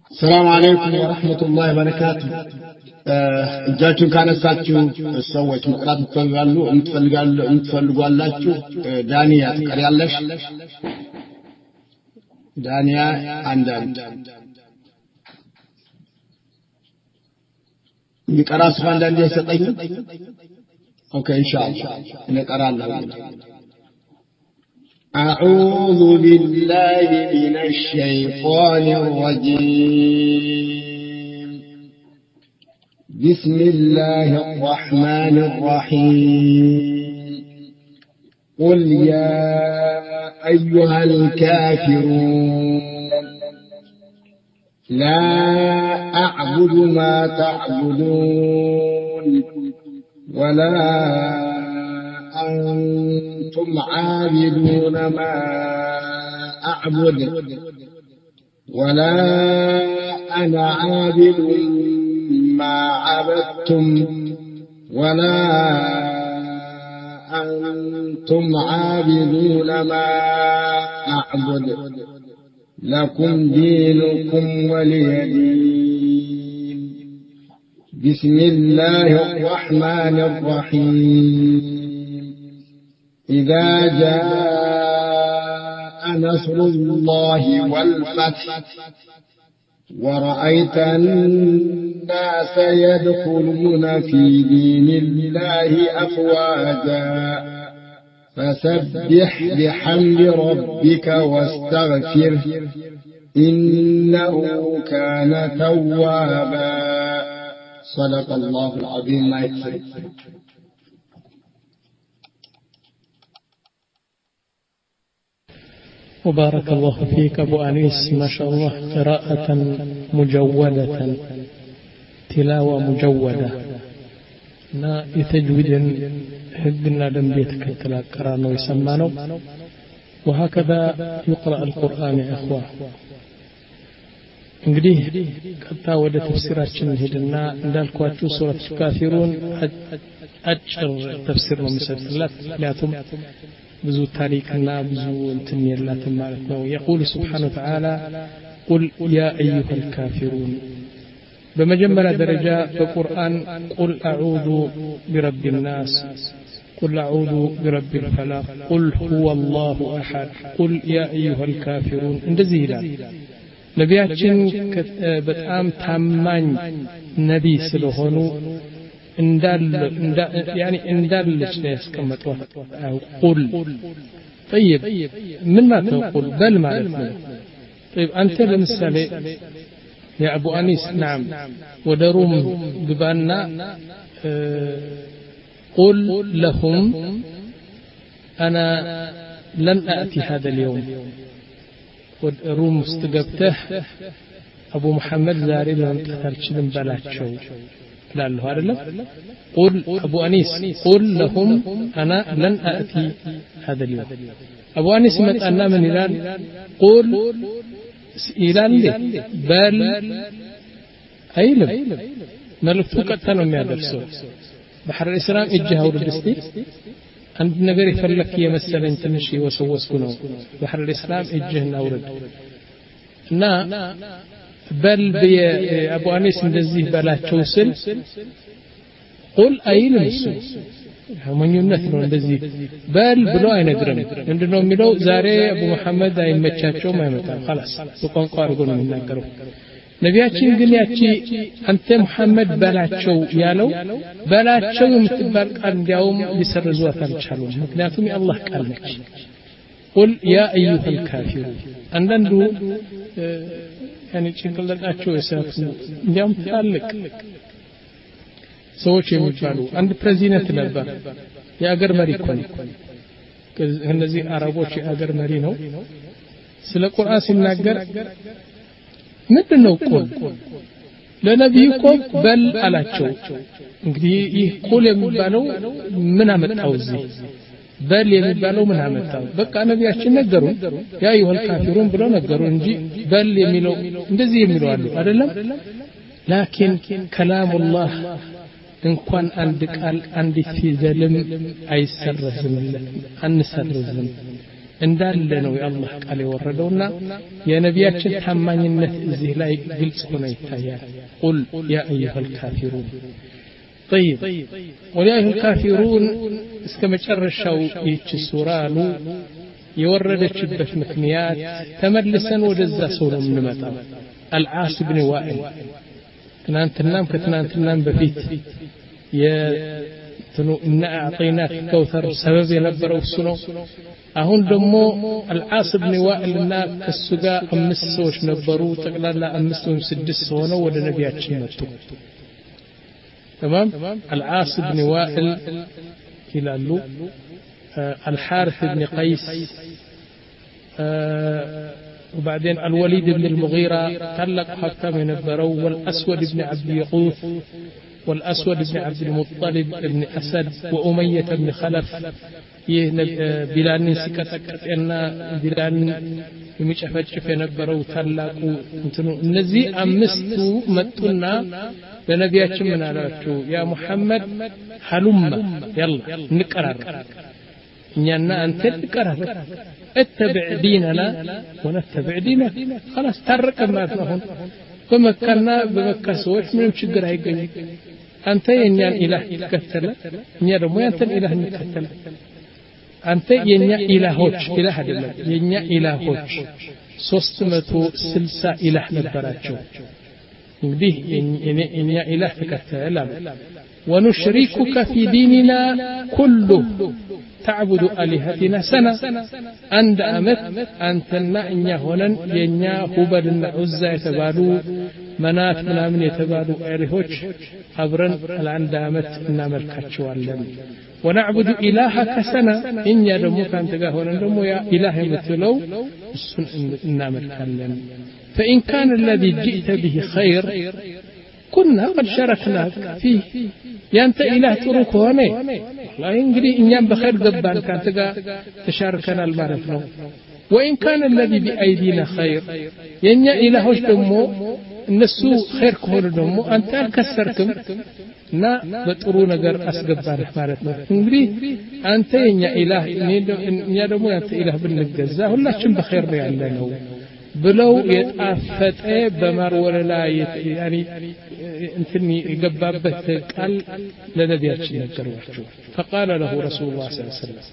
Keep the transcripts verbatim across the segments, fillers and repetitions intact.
السلام عليكم ورحمة الله وبركاته. እጃችሁን ካነሳችሁ ሰዎች መቅራት ትፈልጋሉ እንትፈልጋሉ እንትፈልጓላችሁ ዳንያ ትቀሪያለሽ። ዳንያ አንዳንድ ይቀራ ሰው አንዳንድ ይሰጠኝ። ኦኬ ኢንሻአላህ እኔ ቀራለሁ። أعوذ بالله من الشيطان الرجيم. بسم الله الرحمن الرحيم. قل يا أيها الكافرون لا أعبد ما تعبدون ولا أنتم عابدون ما أعبد ولا أنا عابد ما عبدتم ولا أنتم عابدون ما أعبد لكم دينكم ولي دين. بسم الله الرحمن الرحيم. إذا جاء نصر الله والفتح ورأيت الناس يدخلون في دين الله أفواجا فسبح بحمد ربك واستغفره إنه كان توابا. صدق الله العظيم. ما يكفي. وبارك الله فيك أبو أنيس، ما شاء الله قراءة مجودة، تلاوة مجودة، نا يتجويد هدنا دم بيتك القرآن ويسمانه، وهكذا يقرأ القرآن يا إخوة. እንግዲህ ቀጥታ ወደ ተፍሲራችን ሄድና እንዳልኳችሁ ሱረቱ ካፊሩን አጭር ተፍሲር ነው የሚሰጥላት፣ ምክንያቱም ብዙ ታሪክና ብዙ እንትን የላትም ማለት ነው። يقول سبحانه وتعالى قل يا أيها الكافرون. በመጀመሪያ ደረጃ በቁርአን قل أعوذ برب الناس، قل أعوذ برب الفلق، قل هو الله أحد، قل يا أيها الكافرون እንደዚህ ይላል። ነቢያችን በጣም ታማኝ ነቢይ ስለሆኑ እንዳለ يعني እንዳለች ነው ያስቀመጠው። ቁል طيب ምን ማለት ነው ቁል በል ማለት ነው። طيب አንተ ለምሳሌ يا ابو انيس نعم ወደ ሩም ግባና قل لهم انا لن اتي هذا اليوم. ሩም ውስጥ ገብተህ አቡ መሐመድ ዛሬ ለመምጣት አልችልም በላቸው ላለሁ አይደለም። قل ابو انيس قل لهم انا لن اتي هذا اليوم. ابو انيس መጣና ምን ይላል? قل ይላል በል አይልም። መልእክቱ ቀጥታ ነው የሚያደርሰው። ባህር እስላም እጅህ አውርድ እስቲ አንድ ነገር ይፈልክ የመሰለኝ ትንሽ ይወሰወስኩ ነው። ባህር እስላም እጅህን አውርድ እና በል በአቡ አኒስ እንደዚህ በላቸው ስል ቁል አይልም። እሱ ሀመኙነት ነው። እንደዚህ በል ብሎ አይነግርም። ምንድነው የሚለው? ዛሬ አቡ መሐመድ አይመቻቸውም አይመጣም خلاص በቋንቋ አድርጎ ነው የሚናገረው። ነቢያችን ግን ያቺ አንተ መሐመድ በላቸው ያለው በላቸው የምትባል ቃል እንዲያውም ሊሰርዟት አልቻሉም። ምክንያቱም የአላህ ቃል ነች። قل يا أيها الكافرون አንዳንዱ يعني ጭንቅላታቸው የሰፉ እንዲያውም ታልቅ ሰዎች የሚባሉ አንድ ፕሬዚደንት ነበር። የአገር መሪ እኮ ነው። እነዚህ አረቦች የአገር መሪ ነው። ስለ ቁርአን ሲናገር ምንድነው ቁል ለነብዩ እኮ በል አላቸው። እንግዲህ ይህ ቁል የሚባለው ምን አመጣው? እዚህ በል የሚባለው ምን አመጣው? በቃ ነቢያችን ነገሩ ያ ይሁን ካፊሩን ብለው ነገሩ እንጂ በል የሚለው እንደዚህ የሚለው አሉ አይደለም። ላኪን ከላሙላህ እንኳን አንድ ቃል አንድ ፊደልም አይሰረዝም አንሰርዝም። እንዳለ ነው የአላህ ቃል የወረደውና የነቢያችን ታማኝነት እዚህ ላይ ግልጽ ሆኖ ይታያል ቁል ያ አዩሀል ካፊሩን طيب ويا أيها الكافرون اسكما تشرشوا يتش سورة የወረደችበት ምክንያት ተመልሰን ወደዛ ሰው ነው የምንመጣው አልዓስ ኢብኑ ዋኢል ትናንትናም ከትናንትናም በፊት የትኑ እና አጥይናክ ከውተር ሰበብ የነበረው እሱ ነው አሁን ደግሞ አልዓስ ኢብኑ ዋኢል እና ከሱ ጋር አምስት ሰዎች ነበሩ ጠቅላላ አምስት ወይም ስድስት ሆነው ወደ ነቢያችን መጡ تمام العاص بن وائل ይላሉ الحارث بن قيس وبعدين الوليد بن المغيرة تلق حكام ينبروا والأسود بن عبد يغوث والأسود بن عبد المطلب بن أسد وأمية بن خلف بلال سكتكت إن بلال يمشفجف ينبروا تلقوا النزي أمستوا متنا لنبياتهم من علاتوا يا محمد حلم يلا نقرر إننا أنت نقرر اتبع ديننا ونتبع دينك خلاص ترك ما فيهم فمكنا بمكة سويت من شجر هيجي أنت ينيا إله تكتله ينيا رمي أنت الإله نكتله أنت ينيا إلهوش إله هذا ينيا إلهوش سوستمتو سلسة إله نبراتشو به ينيا إله تكتله ونشركك في ديننا كله تعبد آلهتنا سنة عند أمت أنتنا إنيا هنا ينيا هبل العزة يتبالو منات منامن يتبالو إرهوش أبرن العند أمت نامل كتشوالن ونعبد إلهك سنة إنيا دمو كان تقاهونا دمو يا إله متلو نامل كالن فإن كان الذي جئت به خير كنا قد شاركناك فيه يانت إله تروك هوني لا ينقري إنيان بخير قبان كان تقا تشاركنا المعرفة وإن كان الذي بأيدينا خير ينيا إلهوش دمو النسو خير كهون دمو أنت الكسركم نا بترونا قر أسقبان معرفة ينقري أنت ينيا إله إنيا دمو أنت إله بالنقزة ولا شم بخير ريالنا بلو يتعفت ايه بمر ولا لا يعني انتني قبابت قال لنبياتش نكروحشو فقال له رسول الله صلى الله عليه وسلم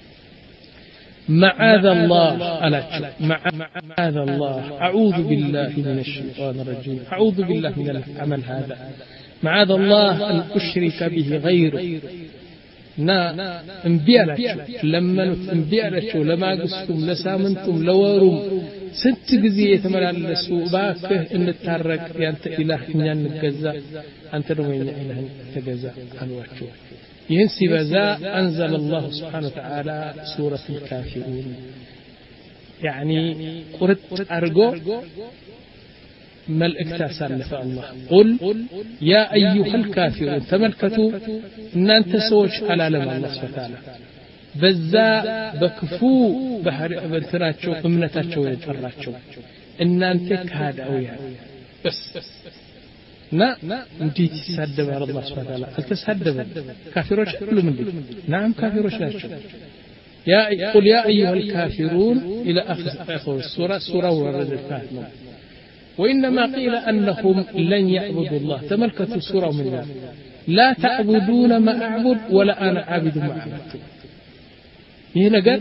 معاذ الله ألاك معاذ الله أعوذ بالله من الشيطان الرجيم أعوذ بالله من العمل هذا معاذ الله أن أشرك به غيره نا انبيالاتشو لما انبيالاتشو لما قستم لسامنتم لورم ست ጊዜ የተመላለሱ ባክህ እንታረቅ ያንተ ኢላህ እኛን እንገዛ አንተ ደግሞ የኛ ኢላህ ተገዛ አሏቸው ይህን ሲበዛ አንዘለ الله سبحانه وتعالى سورة الكافرون يعني ቁርጥ አርጎ መልእክት አሳለፈ አላህ ቁል ያ አዩሀ الكافرون ተመልከቱ እናንተ ሰዎች አላለም አላህ Subhanahu Wa Ta'ala በዛ በክፉ ባህሪ በእንትናቸው እምነታቸው የጠራቸው እናንተ ካዳውያን በስ ና እንዴት ይሳደባል አላህ Subhanahu Wa Ta'ala አልተሳደበም ካፊሮች ሁሉም እንዴ ናም ካፊሮች ናቸው ያ ቁል ያ አዩሀ الكافرون الى اخر السوره سوره وردت ነው وانما قيل انهم لن يعبدوا الله تملكت سوره من الله لا تعبدون ما اعبد ولا انا عابد ما عبدتم ይህ ነገር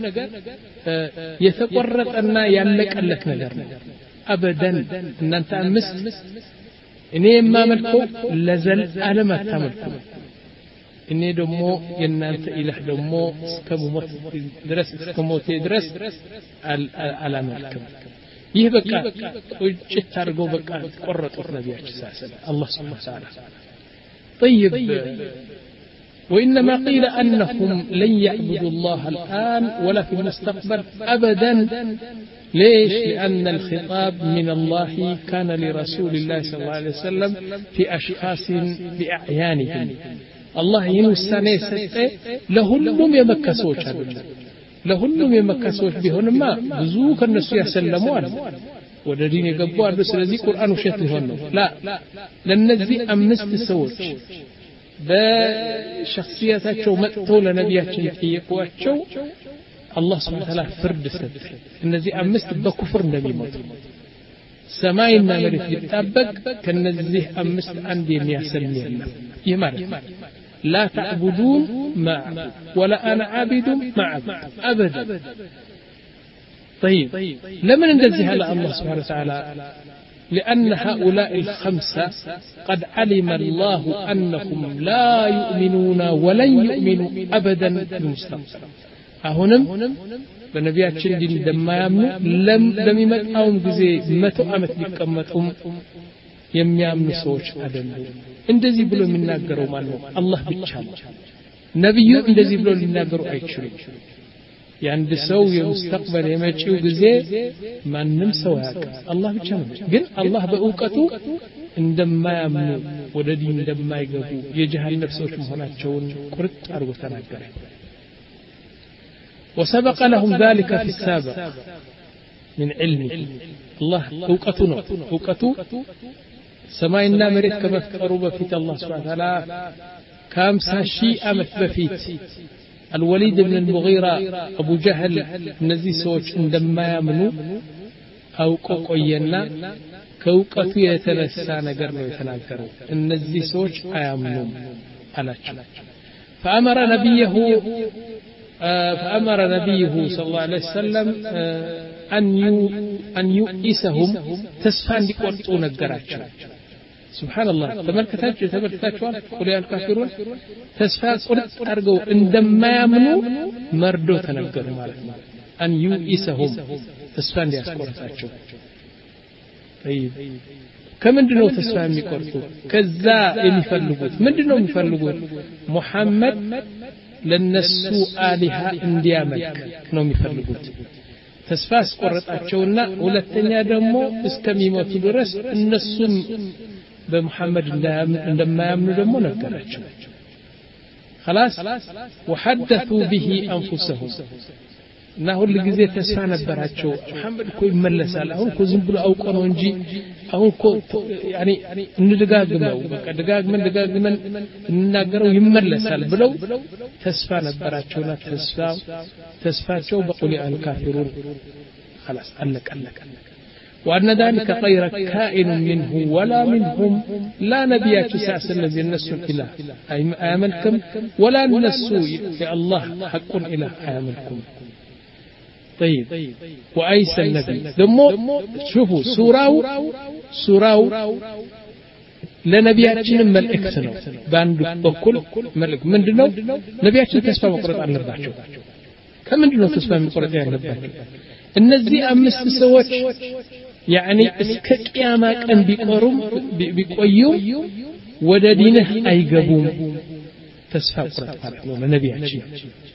የተቆረጠና ያለቀለት ነገር ነው አበደን እናንተ አምስት እኔ የማመልከው ለዘላለም አታመልኩ እኔ ደግሞ የእናንተ ኢላህ ደግሞ እስከሞት ድረስ እስከሞት ድረስ አላመልክም ይህ በቃ ቁጭት አድርገው በቃ ቆረጡት ነቢያችን ሰለላሁ አላህ Subhanahu Wa Ta'ala طيب وإنما قيل أنهم لن يعبدوا الله الآن ولا في المستقبل أبدا ليش لأن الخطاب من الله كان لرسول الله صلى الله عليه وسلم في أشخاص بأعيانهم الله ينساني ستة لهلهم يمكسوش لهلهم يمكسوش بهن ما بزوك الناس يسلمون ودين يقبوا أنه سلذي قرآن وشيطه هنو لا لنزي أمست سوش በሸخصيታቸው መጥቶ ለነቢያችን ጠየቋቸው الله سبحانه وتعالى فرد سد እነዚህ አምስት በኩፍር እንደሚሞቱ ሰማይና መሬት ሊጣበቅ ከነዚህ አምስት አንድ የሚያሰልም የለም ይህ ማለት لا تعبدون ما ولا انا عابد ما ابدا طيب لمن እንደዚህ على الله سبحانه وتعالى لأن هؤلاء الخمسة قد علم الله أنهم لا يؤمنون ولن يؤمنوا أبدا في المستقبل أهونم በነቢያችን ዲን እንደማያምኑ ለም ለሚመጣውም ጊዜ መቶ ዓመት ሊቀመጡም የሚያምኑ ሰዎች አይደሉም እንደዚህ ብሎ የሚናገረው ማን ነው አላህ ብቻ ነው ነብዩ እንደዚህ ብሎ ሊናገሩ አይችሉም የአንድ ሰው የሙስተቅበል የመጪው ጊዜ ማንም ሰው ያውቃል አላህ ብቻ ነው ግን አላህ በእውቀቱ እንደማያምኑ ወደ ዲን እንደማይገቡ የጀሃነም ሰዎች መሆናቸውን ቁርጥ አድርጎ ተናገረ وسبق لهم ذلك في السابق من علمه الله اوقته ነው اوقته ሰማይና መሬት ከመፍጠሩ በፊት አላህ Subhanahu Wa Ta'ala ከአምሳ ሺህ ዓመት በፊት الوليد بن المغيرة أبو جهل እነዚህ ሰዎች እንደማያምኑ አውቆ ቆየና ከውቀቱ የተነሳ ነገር ነው የተናገረው እነዚህ ሰዎች አያምኑም አላቸው فأمر نبيه فأمر نبيه صلى الله عليه وسلم أن أن يؤسهم تسفى እንዲቆርጡ ነገራቸው سبحان الله ተመልከታችሁ ተመልከታችሁ قل يا الكافرون ተስፋ ቁርጥ አድርገው እንደማያምኑ መርዶ ተነገረ ማለት ነው أن يؤسهم ተስፋ እንዲያስቆርጣቸው طيب ከምንድነው ተስፋ የሚቆርጡ ከዛ የሚፈልጉት ምንድነው የሚፈልጉት ሙሐመድ ለነሱ አሊሃ እንዲያመልክ ነው የሚፈልጉት ተስፋ አስቆርጣቸውና ሁለተኛ ደግሞ እስከሚሞቱ ድረስ እነሱም በመሐመድ እንደማያምኑ ደግሞ ነገራቸው خلاص وحدثوا به انفسهم እና ሁሉ ጊዜ ተስፋ ነበራቸው መሐመድ እኮ ይመለሳል አሁን እኮ ዝም ብሎ አውቆ ነው እንጂ አሁን እኮ ያኒ እንደጋግመው በቃ ደጋግመን ደጋግመን እንናገረው ይመለሳል ብለው ተስፋ ነበራቸውና ተስፋ ተስፋቸው በቁል አልካፊሩን خلاص علق علق وأن ذلك غير كائن منه ولا منهم لا نبي كساس الذي الناس إله آمنكم ولا الناس يا الله حق إله آمنكم طيب وأيس النبي دمو شوفوا سوراو سوراو ለነቢያችን መልእክት ነው ባንዱ በኩል መልእክት ምንድነው ነቢያችን ተስፋ መቁረጥ አለባቸው ከምንድነው ተስፋ መቁረጥ ያለባቸው እነዚህ አምስት ሰዎች يعني እስከ ቂያማ ቀን ቢቆሩም ቢቆዩ ወደ ዲንህ አይገቡም ተስፋ ቁረጥ ማለት ነው ለነቢያችን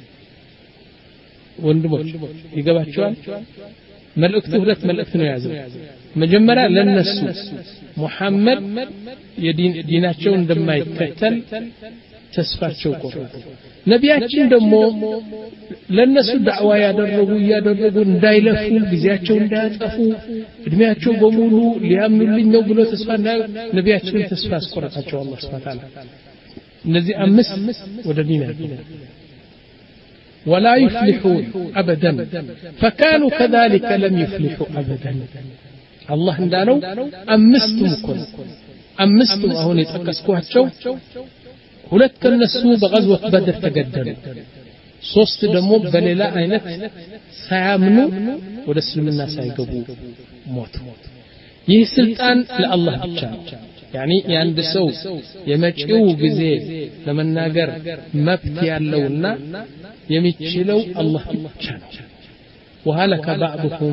ወንድሞች ይገባቸዋል መልእክቱ ሁለት መልእክት ነው ያዘው መጀመሪያ ለነሱ ሙሐመድ የዲን ዲናቸው እንደማይከተል ተስፋቸው ቆረጡ ነቢያችን ደግሞ ለነሱ ዳዕዋ ያደረጉ ያደረጉ እንዳይለፉ ጊዜያቸው እንዳያጠፉ እድሜያቸው በሙሉ ሊያምኑልኝ ነው ብሎ ተስፋ ነቢያችን ተስፋ አስቆረጣቸው አላህ Subhanahu Wa Ta'ala እነዚህ አምስት ወደ ዲን ያገቡ ولا يفلحون أبدا فكانوا كذلك لم يفلحوا أبدا الله እንዳለው አምስቱም እኮ አምስቱም አሁን የተጠቀስኳቸው ሁለት ከነሱ በغزوة بدر ተገደሉ ሶስት ደግሞ በሌላ አይነት ሳያምኑ ወደ እስልምና ሳይገቡ ሞቱ ይህ ስልጣን ለአላህ ብቻ ነው يعني ያንድ ሰው የመጪው ጊዜ ለመናገር መብት ያለውና የሚችለው አላህ ብቻ ነው وهلك بعضهم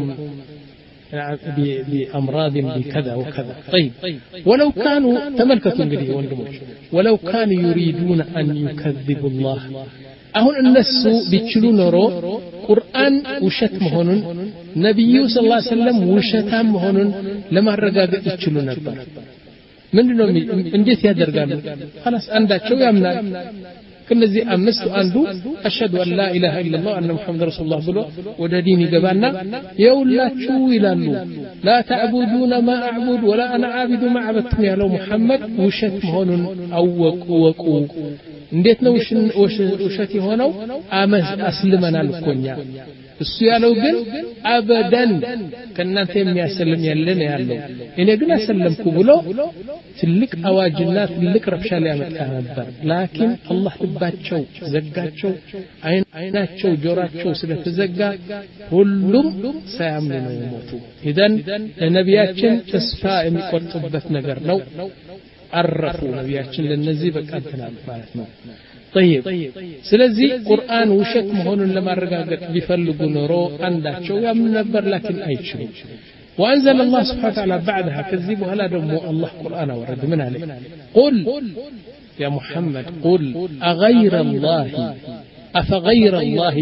بأمراض بكذا وكذا طيب ولو كانوا تملكتوا እንግዲህ ወንድሞች ولو كانوا يريدون أن يكذبوا الله አሁን እነሱ ቢችሉ ኖሮ ቁርአን ውሸት መሆኑን ነብዩ ሰለላሁ ዐለይሂ ወሰለም ውሸታም መሆኑን ለማረጋገጥ ይችሉ ነበር ምንድነው እንዴት ያደርጋሉ خلاص አንዳቸው ያምናል ከነዚህ አምስቱ አንዱ አሽሀዱ አን ላ ኢላሃ ኢላላህ ወአነ ሙሐመድ ረሱሉላህ ብሎ ወደ ዲን ይገባና የውላችሁ ይላሉ ላ ተዕቡዱነ ማ አዕቡድ ወላ አና ዓቢዱ ማ ዓበድቱም ያለው ሙሐመድ ውሸት መሆኑን አወቁ ወቁ እንዴት ነው ውሸት የሆነው አመስ አስልመናል እኮኛ እሱ ያለው ግን አበደን ከናንተ የሚያሰልም ያለን ያለው እኔ ግን አሰለምኩ ብሎ ትልቅ አዋጅና ትልቅ ረብሻ ሊያመጣ ነበር ላኪን አላህ ልባቸው ዘጋቸው አይናቸው ጆራቸው ስለተዘጋ ሁሉም ሳያምኑ ነው የሞቱ ኢደን ለነቢያችን ተስፋ የሚቆርጡበት ነገር ነው አረፉ ነቢያችን ለነዚህ በቃ ተናል ማለት ነው طيب ስለዚህ ቁርአን ውሸት መሆኑን ለማረጋገጥ ቢፈልጉ ኖሮ አንዳቸው ያምን ነበር ላኪን አይችሉም وأنزل الله سبحانه وتعالى بعدها كذبوا هلا دمو الله قرآن ورد من عليه قل يا محمد قل أغير الله أفغير الله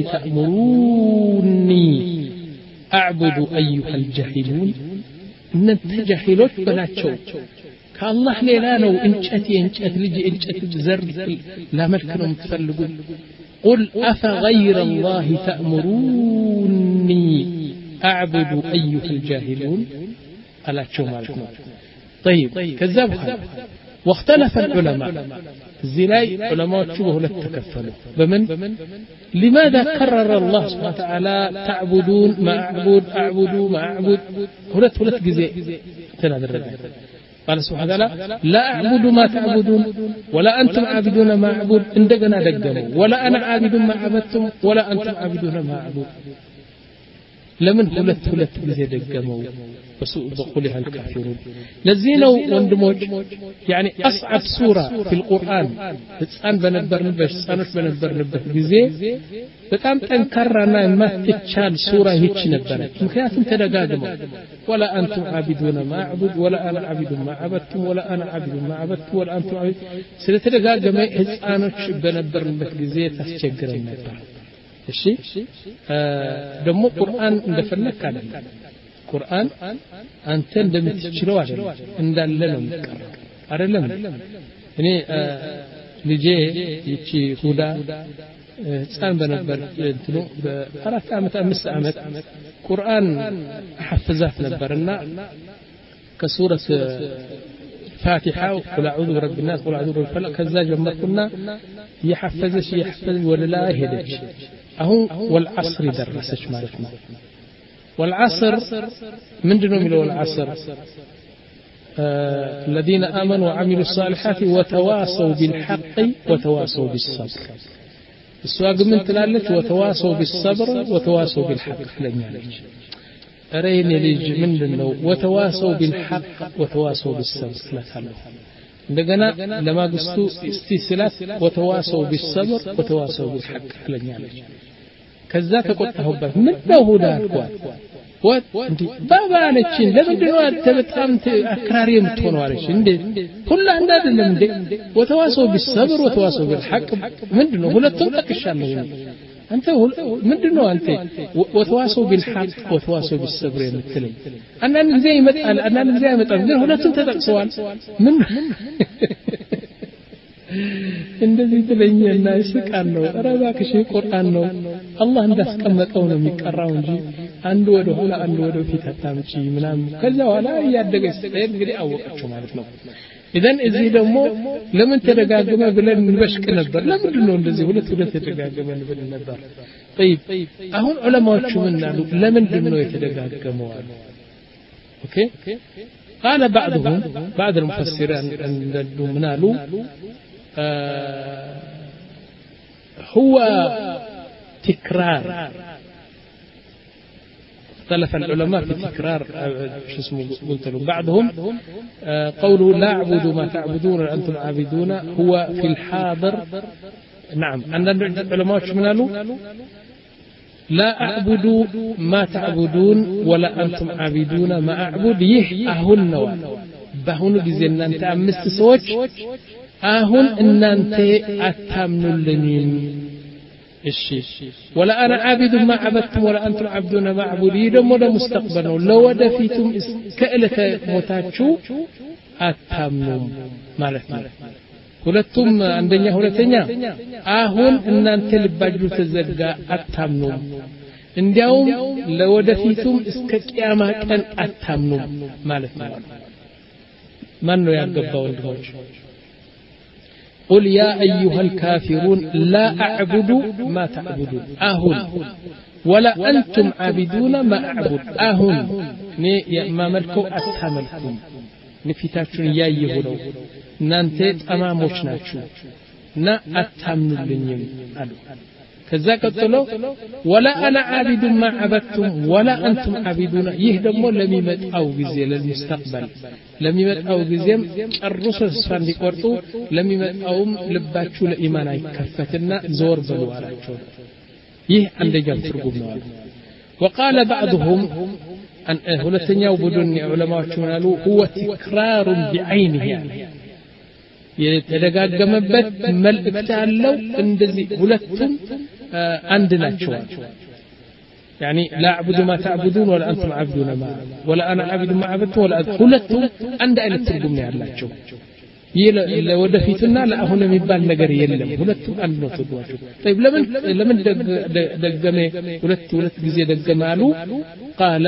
تأمروني أعبد أيها الجاهلون إن التجاهلون بلا تشو كالله ليلا لو انشأتي انشأت لجي انشأت زر لا ملكنهم تفلقون قل أفغير الله تأمروني أعبد أيها الجاهلون ألا تشو مالكم طيب كذبها واختلف العلماء الزلاي علماء تشوه للتكفلوا بمن لماذا كرر الله سبحانه وتعالى تعبدون ما أعبد أعبدوا ما أعبد هلت هلت جزء تنادر قال سبحانه وتعالى لا أعبد ما تعبدون ولا أنتم عابدون ما أعبد اندقنا دقموا ولا أنا عابد ما عبدتم ولا أنتم عابدون ما أعبد لمن هلت هلت بزي دقموا وسوء بقولها الكافرون لزينوا واندموج يعني أصعب سورة في القرآن تسأل بنبر نبش تسألت بنبر نبه بزي بتام تنكرنا ما تتشال سورة هيتش نبرت مكياتم تدقاقموا ولا أنتم عابدون ما أعبد ولا أنا عابد ما عبدتم ولا أنا عابد ما عبدتم ولا أنتم عابد سلتدقاقموا تسألت بنبر نبه بزي تسجر النبر الشيء آه دمو قرآن اندفلك على قرآن أنت عندما تشلو عليه عندنا لهم أرلم يعني آه لجي يشي هودا تسان بنبر تلو بأرات عامة أمس عامة قرآن حفظات نبرنا كسورة فاتحة وقل أعوذ برب الناس وقل أعوذ برب الفلق كذا جمعنا يحفظش يحفظ ولا لا يهدج أهو والعصر درسش مالتنا والعصر من دنهم إلى والعصر آه الذين آمنوا وعملوا الصالحات وتواصوا بالحق وتواصوا بالصبر السواق من تلالت وتواصوا بالصبر وتواصوا بالحق لن يعلج أريني ليج من دنو وتواصوا بالحق وتواصوا بالصبر لا تعلم عندنا لما قصتوا استسلات وتواصوا بالصبر وتواصوا بالحق لن يعلج كذاك قلت هبه من له داركوا وانتي بابا عليكين لمندنو انت بتام اكراري متونوا عليك እንዴ ሁሉ አንድ አይደለም እንዴ وتواصوا بالصبر وتواصوا بالحق ምንድነው ሁለቱም ተከሻለሁ አንተ ምንድነው አንተ وتواصوا بالحق وتواصوا بالصبر የምትለኝ አንዳንድ ጊዜ ይመጣል አንዳንድ ጊዜ አይመጣም ግን ሁለቱም ተጠቅሰዋል ምን እንደዚህ ትለኛና ይስቃለሁ ረባክሽ ቁርአን ነው አላህ እንዳስቀመጠው ነው የሚቀራው እንጂ አንድ ወደ ኋላ አንድ ወደ ፊት አታምጪ ምናምን ከዛ በኋላ ያደገ ስትሄድ እንግዲህ አወቀችው ማለት ነው ኢዘን እዚህ ደግሞ ለምን ተደጋገመ ብለን እንበሽቅ ነበር ለምንድን ነው እንደዚህ ሁለት ሁለት ተደጋገመ ብለን ነበር طيب አሁን ዑለማዎቹ ምን አሉ ለምንድን ነው የተደጋገመው አሉ ኦኬ قال بعضهم بعض المفسرين እንደው ምን አሉ آه هو تكرار اختلف العلماء في تكرار شو اسمه قلت لهم بعضهم آه قوله لا أعبد ما تعبدون أنتم عابدون هو في الحاضر نعم عند العلماء شو منالو لا أعبد ما تعبدون ولا أنتم عابدون ما أعبد يه أهن بهون جزينا أنت أمست سوتش አሁን እናንተ አታምኑልኝም እሺ ولا انا عابد ما عبدتم ولا انتم عبدون ما اعبد ደግሞ ለሙስተቅበል ነው ለወደፊቱም ከእለተ ሞታችሁ አታምኑም ማለት ነው ሁለቱም አንደኛ ሁለተኛ አሁን እናንተ ልባችሁ ተዘጋ አታምኑም እንዲያውም ለወደፊቱም እስከ ቂያማ ቀን አታምኑም ማለት ነው ማን ነው ያገባው ወንድሞች قل يا أيها الكافرون لا أعبد ما تعبدون أهون ولا أنتم عابدون ما أعبد أهون ما ملكوا أتحملكم نفتاتون يا يهودو نانتت أماموش ناتشو نا أتحمل لنيم ألو كذا قلتلو ولا أنا عابد ما عبدتم ولا أنتم عابدون يهدموا لم يمت أو جزية للمستقبل لم يمت أو جزية الرسل سفان دي قرطو لم يمت أوم لباتشو لإيمان كفتنا زور بلو على شو يه عند جاب ترقمنا وقال بعضهم أن هنا تنياو بدون علماء شمالو هو تكرار بعينه يعني የተደጋገመበት መልእክት አለው እንደዚህ ሁለቱም አንድ ናቸው يعني لا اعبد ما تعبدون ولا انتم عابدون ما ولا انا عابد ما عبدتم ولا ሁለቱም አንድ አይነት ትርጉም ነው ያላቸው ለወደፊትና ለአሁን የሚባል ነገር የለም ሁለቱም አንድ ነው ትርጉማቸው طيب ለምን ለምን ደገመ ሁለት ሁለት ጊዜ ደገመ አሉ قال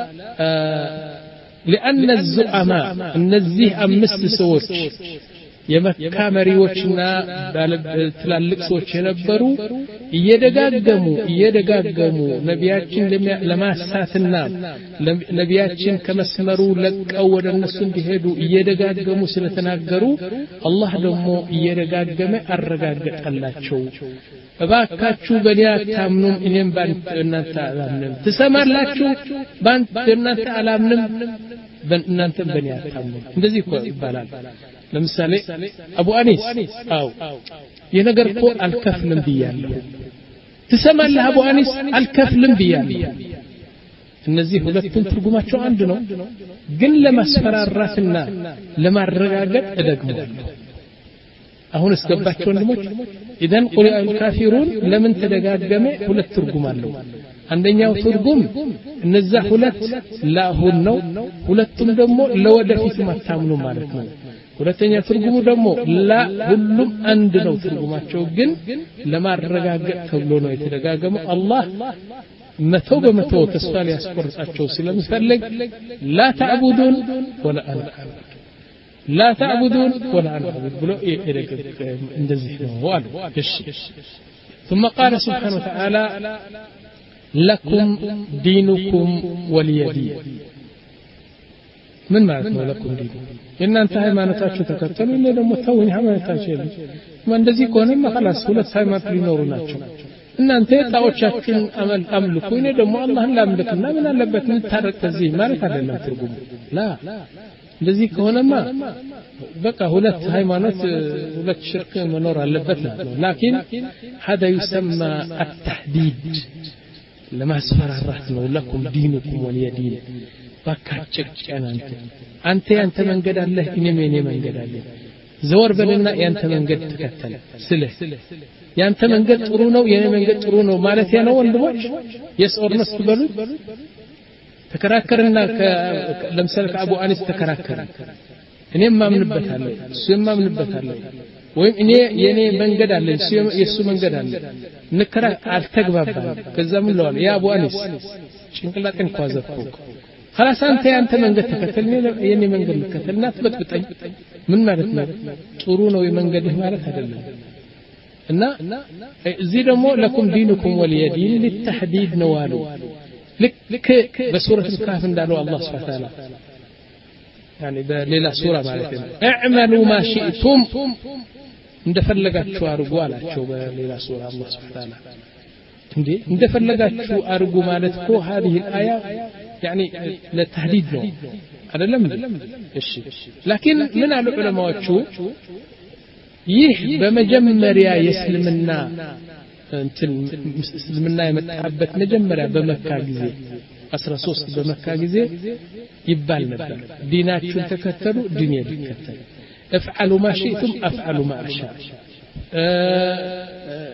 لان الزعماء እነዚህ አምስት ሰዎች የመካ መሪዎችና ትላልቅ ሰዎች የነበሩ እየደጋገሙ እየደጋገሙ ነቢያችን ለማሳትና ነቢያችን ከመስመሩ ለቀው ወደ እነሱ እንዲሄዱ እየደጋገሙ ስለተናገሩ አላህ ደግሞ እየደጋገመ አረጋገጠላቸው እባካችሁ በእኔ አታምኑም እኔም በእናንተ አላምንም ትሰማላችሁ በእናንተ አላምንም በእናንተ በእኔ አታምኑም እንደዚህ እኮ ይባላል ለምሳሌ አቡ አኒስ አው የነገር እኮ አልከፍልም ብያለሁ ትሰማለህ አቡ አኒስ አልከፍልም ብያለሁ እነዚህ ሁለቱም ትርጉማቸው አንድ ነው ግን ለማስፈራራትና ለማረጋገጥ እደግማለሁ አሁን እስገባቸው ወንድሞች ኢደን ቁል አልካፊሩን ለምን ተደጋገመ ሁለት ትርጉም አለው አንደኛው ትርጉም እነዛ ሁለት ላሁን ነው ሁለቱም ደግሞ ለወደፊት ማታምኑ ማለት ነው ሁለተኛ ትርጉሙ ደግሞ ላ ሁሉም አንድ ነው ትርጉማቸው ግን ለማረጋገጥ ተብሎ ነው የተደጋገመው አላህ መቶ በመቶ ተስፋ ሊያስቆርጣቸው ስለሚፈልግ ላ ተዕቡዱን ወላ አና لا تعبدون ولا أنا أعبد بلو እንደዚህ ነው አሉ እሺ ثم قال سبحانه وتعالى لكم دينكم ولي دين من ማለት ነው لكم دينكم እናንተ ሃይማኖታችሁ ተከተሉ እኔ ደግሞ ተውኝ ሃይማኖታችሁ የለም እንደዚህ ከሆነማ خلاص ሁለት ሃይማኖት ሊኖሩ ናቸው እናንተ ጣዖቻችሁን አመል አምልኩ እኔ ደግሞ አላህን ላምልክና ምን አለበት ምን ታረቅ ከዚህ ማለት አይደለም ትርጉሙ ላ እንደዚህ ከሆነማ በቃ ሁለት ሃይማኖት ሁለት ሽርክ መኖር አለበት ነው لكن هذا يسمى التحديد لما سفرارات ነው لكم دينكم ولي دين ባካጨጨና አንተ አንተ ያንተ መንገድ አለ እኔም የኔ መንገድ አለ ዘወር በልና ያንተ መንገድ ተከተል ስለ ያንተ መንገድ ጥሩ ነው የኔ መንገድ ጥሩ ነው ማለት ነው ወንድሞች የስኦርነስ በሉ ተከራከርና ለምሳሌ ከአቡ አኒስ ተከራከረ እኔም ማምንበታለሁ እሱም ማምንበታለሁ ወይም እኔ የኔ መንገድ አለ እሱ የሱ መንገድ አለ ንከራ አልተግባባን ከዛ ምን ለዋል ያ አቡ አኒስ ጭንቅላቴን ኳዘፍኩ خلاص አንተ ያንተ መንገድ ተከተል የኔ መንገድ ተከተልና ትበጥብጠኝ ምን ማለት ነው ጥሩ ነው የመንገድህ ማለት አይደለም እና እዚህ ደግሞ ለኩም ዲኑኩም ወሊየ ዲን ለተህዲድ ነው አሉ ልክ በሱረቱ ካፍ እንዳለው አላህ Subhanahu Wa Ta'ala يعني በሌላ ሱራ ማለት ነው اعملوا ما شئتم እንደፈለጋችሁ አርጉ አላቸው በሌላ ሱራ አላህ Subhanahu Wa Ta'ala እንዴ እንደፈለጋችሁ አርጉ ማለት እኮ هذه الآية يعني ለተህዲድ ነው አይደለም እሺ لكن ምን አሉ ዑለማዎቹ ይህ በመጀመሪያ የእስልምና እንትን እስልምና የመጣበት መጀመሪያ በመካ ጊዜ አስራ ሶስት በመካ ጊዜ ይባል ነበር ዲናችሁን ተከተሉ ዲኔ ይከተል افعلوا ما شئتم افعلوا ما اشاء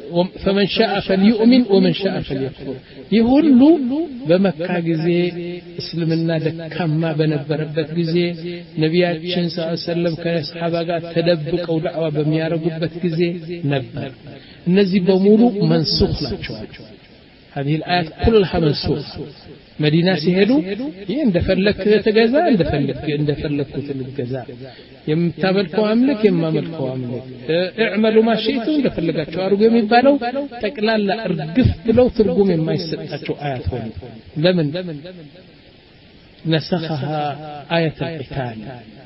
فمن شاء فليؤمن ومن شاء فليكفر يهሉ በመካ ጊዜ እስልምና ደካማ በነበረበት ጊዜ ነቢያችን ሰለላሁ ዐለይሂ ወሰለም ከሰሃባ ጋር ተደብቀው ዳዕዋ በሚያረጉበት ጊዜ ነበር እነዚህ በሙሉ መንሱኽ ናቸው هذه الآيات كلها منسوخ مدينة سيهدو يندفلك تجزا يندفلك يندفلك تلجزا يمتملكوا عملك يما ملكوا عملك اعملوا ما شئتم يندفلكوا أرجو من بالو تكلال لا أرجف بلو ترجم ما يستأجوا آياتهم لمن نسخها آية القتال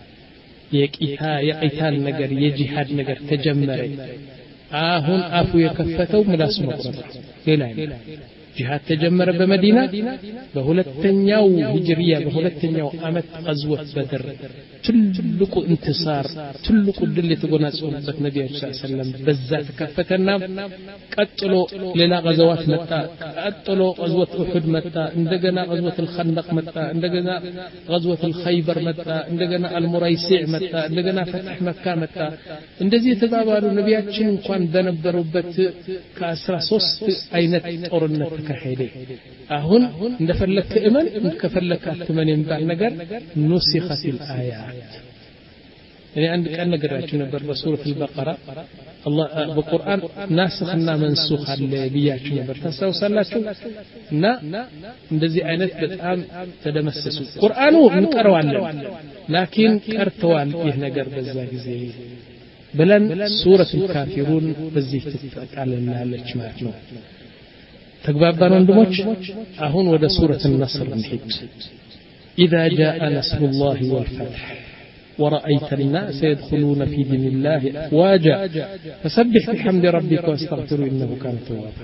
يقتال يقتال نجر يجهاد نجر تجمر آهون أفو يكفتوا ملاس مقرطة إلى جهاد تجمر بمدينة بهولتنياو هجرية بهولتنياو أمت غزوة بدر تلقو انتصار تلقو الدل تقولنا سؤولة النبي صلى الله عليه وسلم بزات كفتنا قتلوا لنا غزوات متى قتلوا غزوة أحد متى اندقنا غزوة الخندق متى اندقنا غزوة الخيبر متى اندقنا المريسيع متى اندقنا فتح مكة متى اندزي تبابالوا نبياتشن كوان دنبروا بت كأسرى صوص أينت أورنة كحيلي أهون ندفلك إمن كفلك أتمن ينبع نجر نسخت الآيات يعني عندك أن نقرأ نبر بسورة البقرة الله بالقرآن ناسخنا منسوخ اللي بياك نبر تستوصلاتكم نا ندزي آيات بتأم تدمسسوا قرآنه نقرأ علم لكن كرتوال يهنجر بالزاق زي بلن سورة الكافرون بزيه تتقال لنا لجمعنا تقبابان وندموش أهون ودا سورة النصر نحيد إذا جاء نصر الله والفتح ورأيت الناس يدخلون في دين الله أفواجا فسبح بحمد ربك واستغفره إنه كان توابا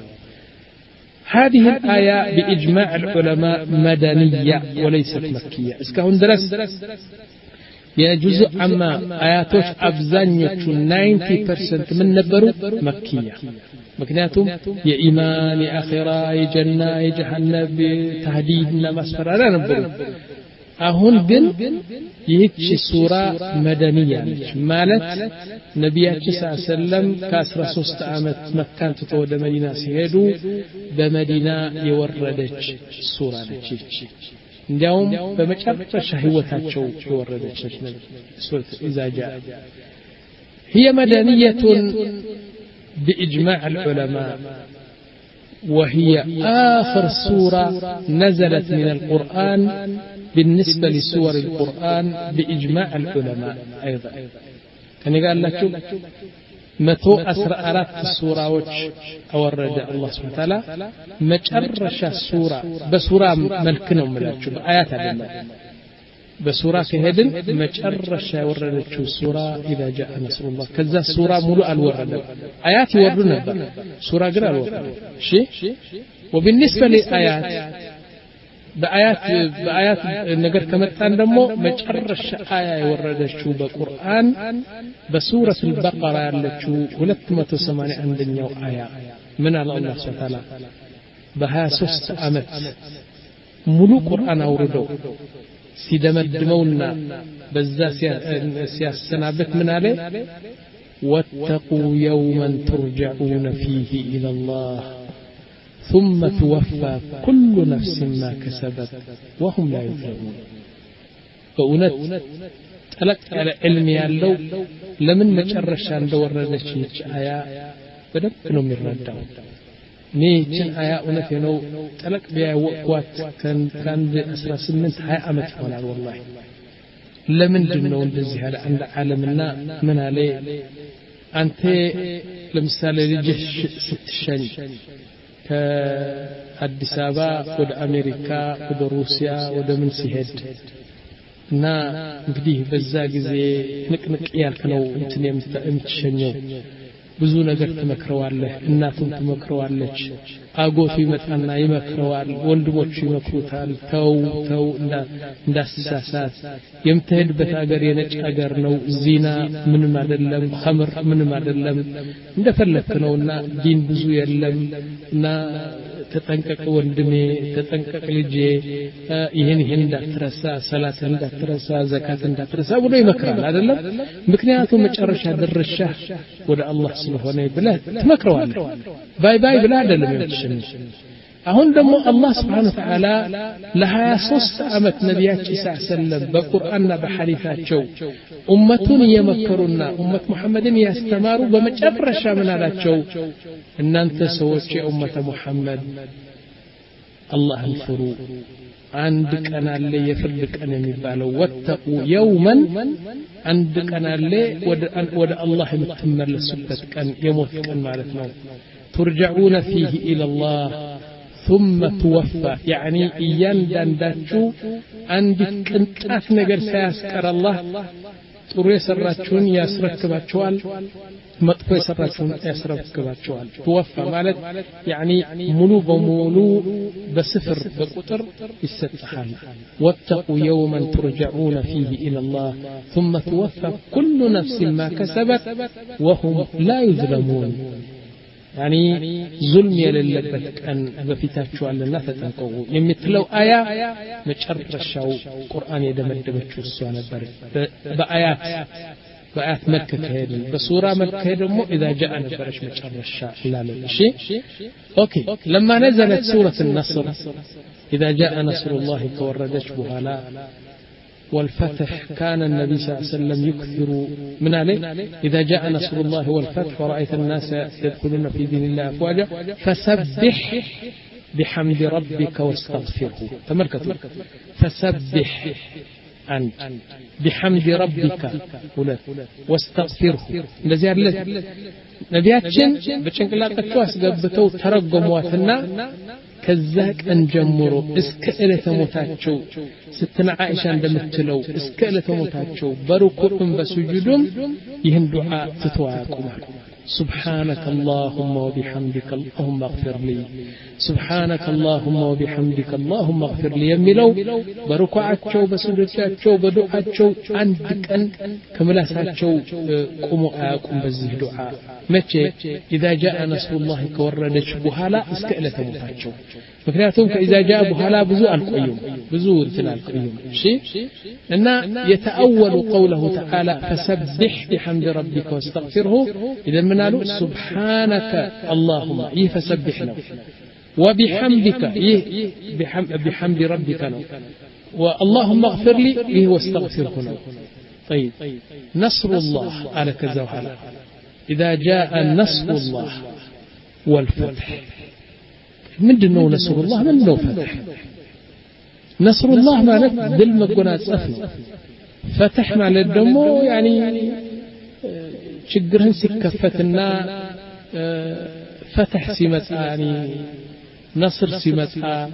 هذه الآية بإجماع العلماء مدنية وليست مكية اسكهون درس يجوز أما آياتوش أبزانية تسعين بالمئة من نبرو مكية مكنياتهم يا إيمان يا آخرة يا جنة يا جهنم تهديدنا مسفر لا نبرو أهون جن يهتش سورة مدنية مالت نبيات صلى الله عليه وسلم كاسر سوست عامت مكان تتود مدينة سيهدو بمدينة يوردج سورة نتيج اليوم بمجرد شهوتاتشو يوردج سورة إذا جاء هي مدنية بإجماع العلماء وهي آخر سورة نزلت من القرآن بالنسبة لسور القرآن بإجماع العلماء أيضا كان قال لك متو أسر أرات السورة أورد الله سبحانه وتعالى مجرش السورة بسورة ملكنا ملاك بآيات الله بسورة كهدن مجرش وردت السورة إذا جاء نصر الله كذا سورة ملوء الورد آيات يوردنا سورة قرأ الورد شيء وبالنسبة لآيات بآيات بآيات نقر كمتان دمو مجرش آية وردت شو بقرآن بسورة البقرة التي ولتمة سماني عندنا آية من الله سبحانه وتعالى بها سوست أمت ملوء قرآن أوردو سيدمدمونا بزا سياسنابت من عليه واتقوا يوما ترجعون فيه إلى الله ثم توفى كل نفس ما كسبت وهم لا يظلمون فأنت تلك على علمي اللو لمن مجرش عن دور ردشيك آياء بدأنهم من ردهم نيجن آياء ونفينو تلك بيا وقوات كان كان أسرى سمنت حياء متفعل والله لمن جنون بزي هذا عند عالمنا من عليه أنت لمثال لجيش ست شني كأديس أبابا ود أمريكا ود روسيا ود من سيهد نا እንግዲህ በዛ ጊዜ ንቅንቅ ያልከነው እንትን የምትሸኘው ብዙ ነገር ተመክረዋለህ እናቱም ተመክረዋለች አጎቱ ይመጣና ይመክረዋል ወንድሞቹ ይመክሩታል ተው ተው እንዳስሳሳት የምትሄድበት ሀገር የነጭ ሀገር ነው ዚና ምንም አይደለም ኸምር ምንም አይደለም እንደፈለክ ነውና ዲን ብዙ የለም እና ተጠንቀቅ ወንድሜ ተጠንቀቅ ልጄ ይሄን ይሄን እንዳትረሳ ሰላት እንዳትረሳ ዘካት እንዳትረሳ ብሎ ይመክራል አይደለም ምክንያቱም መጨረሻ ደረሻ ወደ አላህ ስለሆነ ብለህ ትመክረዋለህ ባይ ባይ ብለህ አይደለም የምትሸኝ አሁን ደግሞ አላህ Subhanahu Wa Ta'ala ለ23 አመት ነብያችን ሰለላሁ በቁርአንና በሐዲሳቸው ኡመቱን የመከሩና ኡመት መሐመድን ያስተማሩ በመጨረሻ ምን አላቸው እናንተ ሰዎች የኡመተ መሐመድ አላህን ፍሩ አንድ ቀን አለ የፍርድ ቀን የሚባለው ወተቁ የውመን አንድ ቀን አለ ወደ ወደ አላህ የምትመለሱበት ቀን የሞት ቀን ማለት ነው ترجعون فيه إلى الله ثم توفى يعني إيان دانداتشو عندك كنتات نجر سياسكر الله ጥሩ የሰራችሁን ያስረክባችኋል መጥፎ የሰራችሁን ያስረክባችኋል ተወፋ ማለት يعني ሙሉ በሙሉ በስፍር በቁጥር ይሰጣል واتقوا يوما ترجعون فيه إلى الله ثم توفى كل نفس ما كسبت وهم لا يظلمون يعني ظلم የሌለበት ቀን በፊታችሁ አለና ተጠንቀቁ የምትለው አያ መጨረሻው ቁርአን የደመደመችው እሷ ነበር በአያት በአያት መከ ከሄድን በሱራ መከ ደግሞ اذا جاء ነበረች መጨረሻ ይላል እሺ ኦኬ لما نزلت سوره النصر اذا جاء نصر الله ተወረደች በኋላ والفتح كان النبي صلى الله عليه وسلم يكثر من عليه إذا جاء نصر الله والفتح ورأيت الناس يدخلون في دين الله أفواجا فسبح بحمد ربك واستغفره تمركتوا فسبح أنت بحمد ربك واستغفره الذي قال نبياتشن بچنقلاطاچو አስገብተው ተረጎሟትና ከዛቅ እንጀምሮ እስከ እለተ ሞታቸው ስትነ አይሻ እንደምትለው እስከ እለተ ሞታቸው በሩኩዕም በሱጁድም ይህን ዱዓ ትተዋቁማል سبحانك اللهم وبحمدك اللهم اغفر لي سبحانك اللهم وبحمدك اللهم اغفر لي يميلو بركوعاچو بسجوداچو بدعاچو አንድ ቀን ከመላሳቸው ቆሞ አያቁም በዚህ ዱዓ መቼ اذا جاء نصر الله ከወረደች በኋላ እስከ እለተ ሞታቸው ምክንያቱም ከإذا جاء በኋላ ብዙ አልቆዩም ብዙ እንትን አልቆዩም እሺ እና يتأول قوله تعالى فسبح بحمد ربك واستغفره اذا منالو سبحانك اللهم يفسبح له وبحمدك بحمد ربك له واللهم اغفر لي إيه واستغفره له طيب نصر الله على كذا وحلا إذا جاء نصر الله والفتح من دنو نصر الله من دنو فتح نصر الله مالك دل مقنات صفن فتح مالك دمو يعني ችግርህን ሲከፈትና ፈትህ ሲመጣ يعني نصر ሲመጣ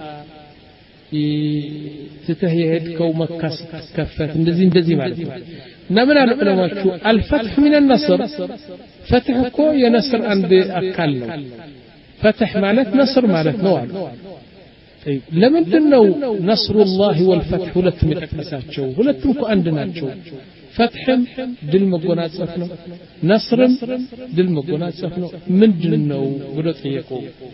ትተህ የሄድከው መካ ሲከፈት እንደዚህ እንደዚህ ማለት ነው እና ምን አለ ዑለማዎቹ الفتح من النصر فتح እኮ የነስር አንድ አካል ነው فتح ማለት ነስር ማለት ነው አሉ طيب ለምንድን ነው نصر الله والفتح ሁለቱም የተጠቀሳቸው ሁለቱም እኮ አንድ ናቸው فتحም ድል መጎናጸፍ ነው ነስርም ድል መጎናጸፍ ነው ምንድነው ብሎ ጠየቁ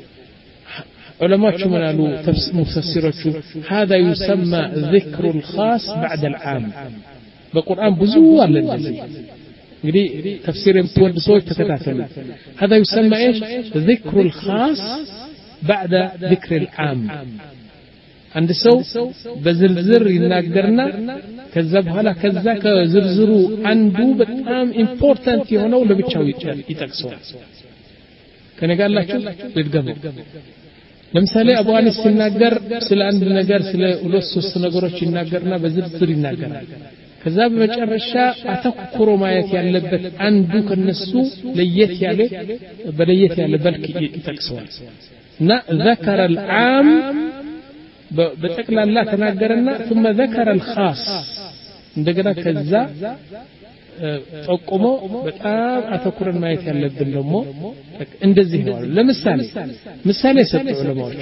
ዑለማዎቹ ምን አሉ ሙፈሲሮቹ هذا يسمى ذكر الخاص بعد العام በቁርአን ብዙ አለ እንደዚህ እንግዲህ ተፍሲር የምትወድ ሰዎች ተከታተሉ هذا يسمى ايش ذكر الخاص بعد ذكر العام አንድ ሰው በዝርዝር ይናገርና ከዛ በኋላ ከዛ ከዝርዝሩ አንዱ በጣም ኢምፖርታንት የሆነው ለብቻው ይጠቅሰዋል ከነጋላችሁ ልድገም ለምሳሌ አቡ አኒስ ሲናገር ስለ አንድ ነገር ስለ ሁለት ሶስት ነገሮች ይናገርና በዝርዝር ይናገራል ከዛ በመጨረሻ አተኩሮ ማየት ያለበት አንዱ ከነሱ ለየት ያለ በለየት ያለ በልክ ይጠቅሰዋል እና ذكر العام بتقلال لا تناقرنا ثم ذكر الخاص እንደገና ከዛ ጠቆሞ በጣም አተኩረን ማየት ያለብን ደግሞ እንደዚህ ነው ለምሳሌ ምሳሌ ሰጠው ዑለማዎቹ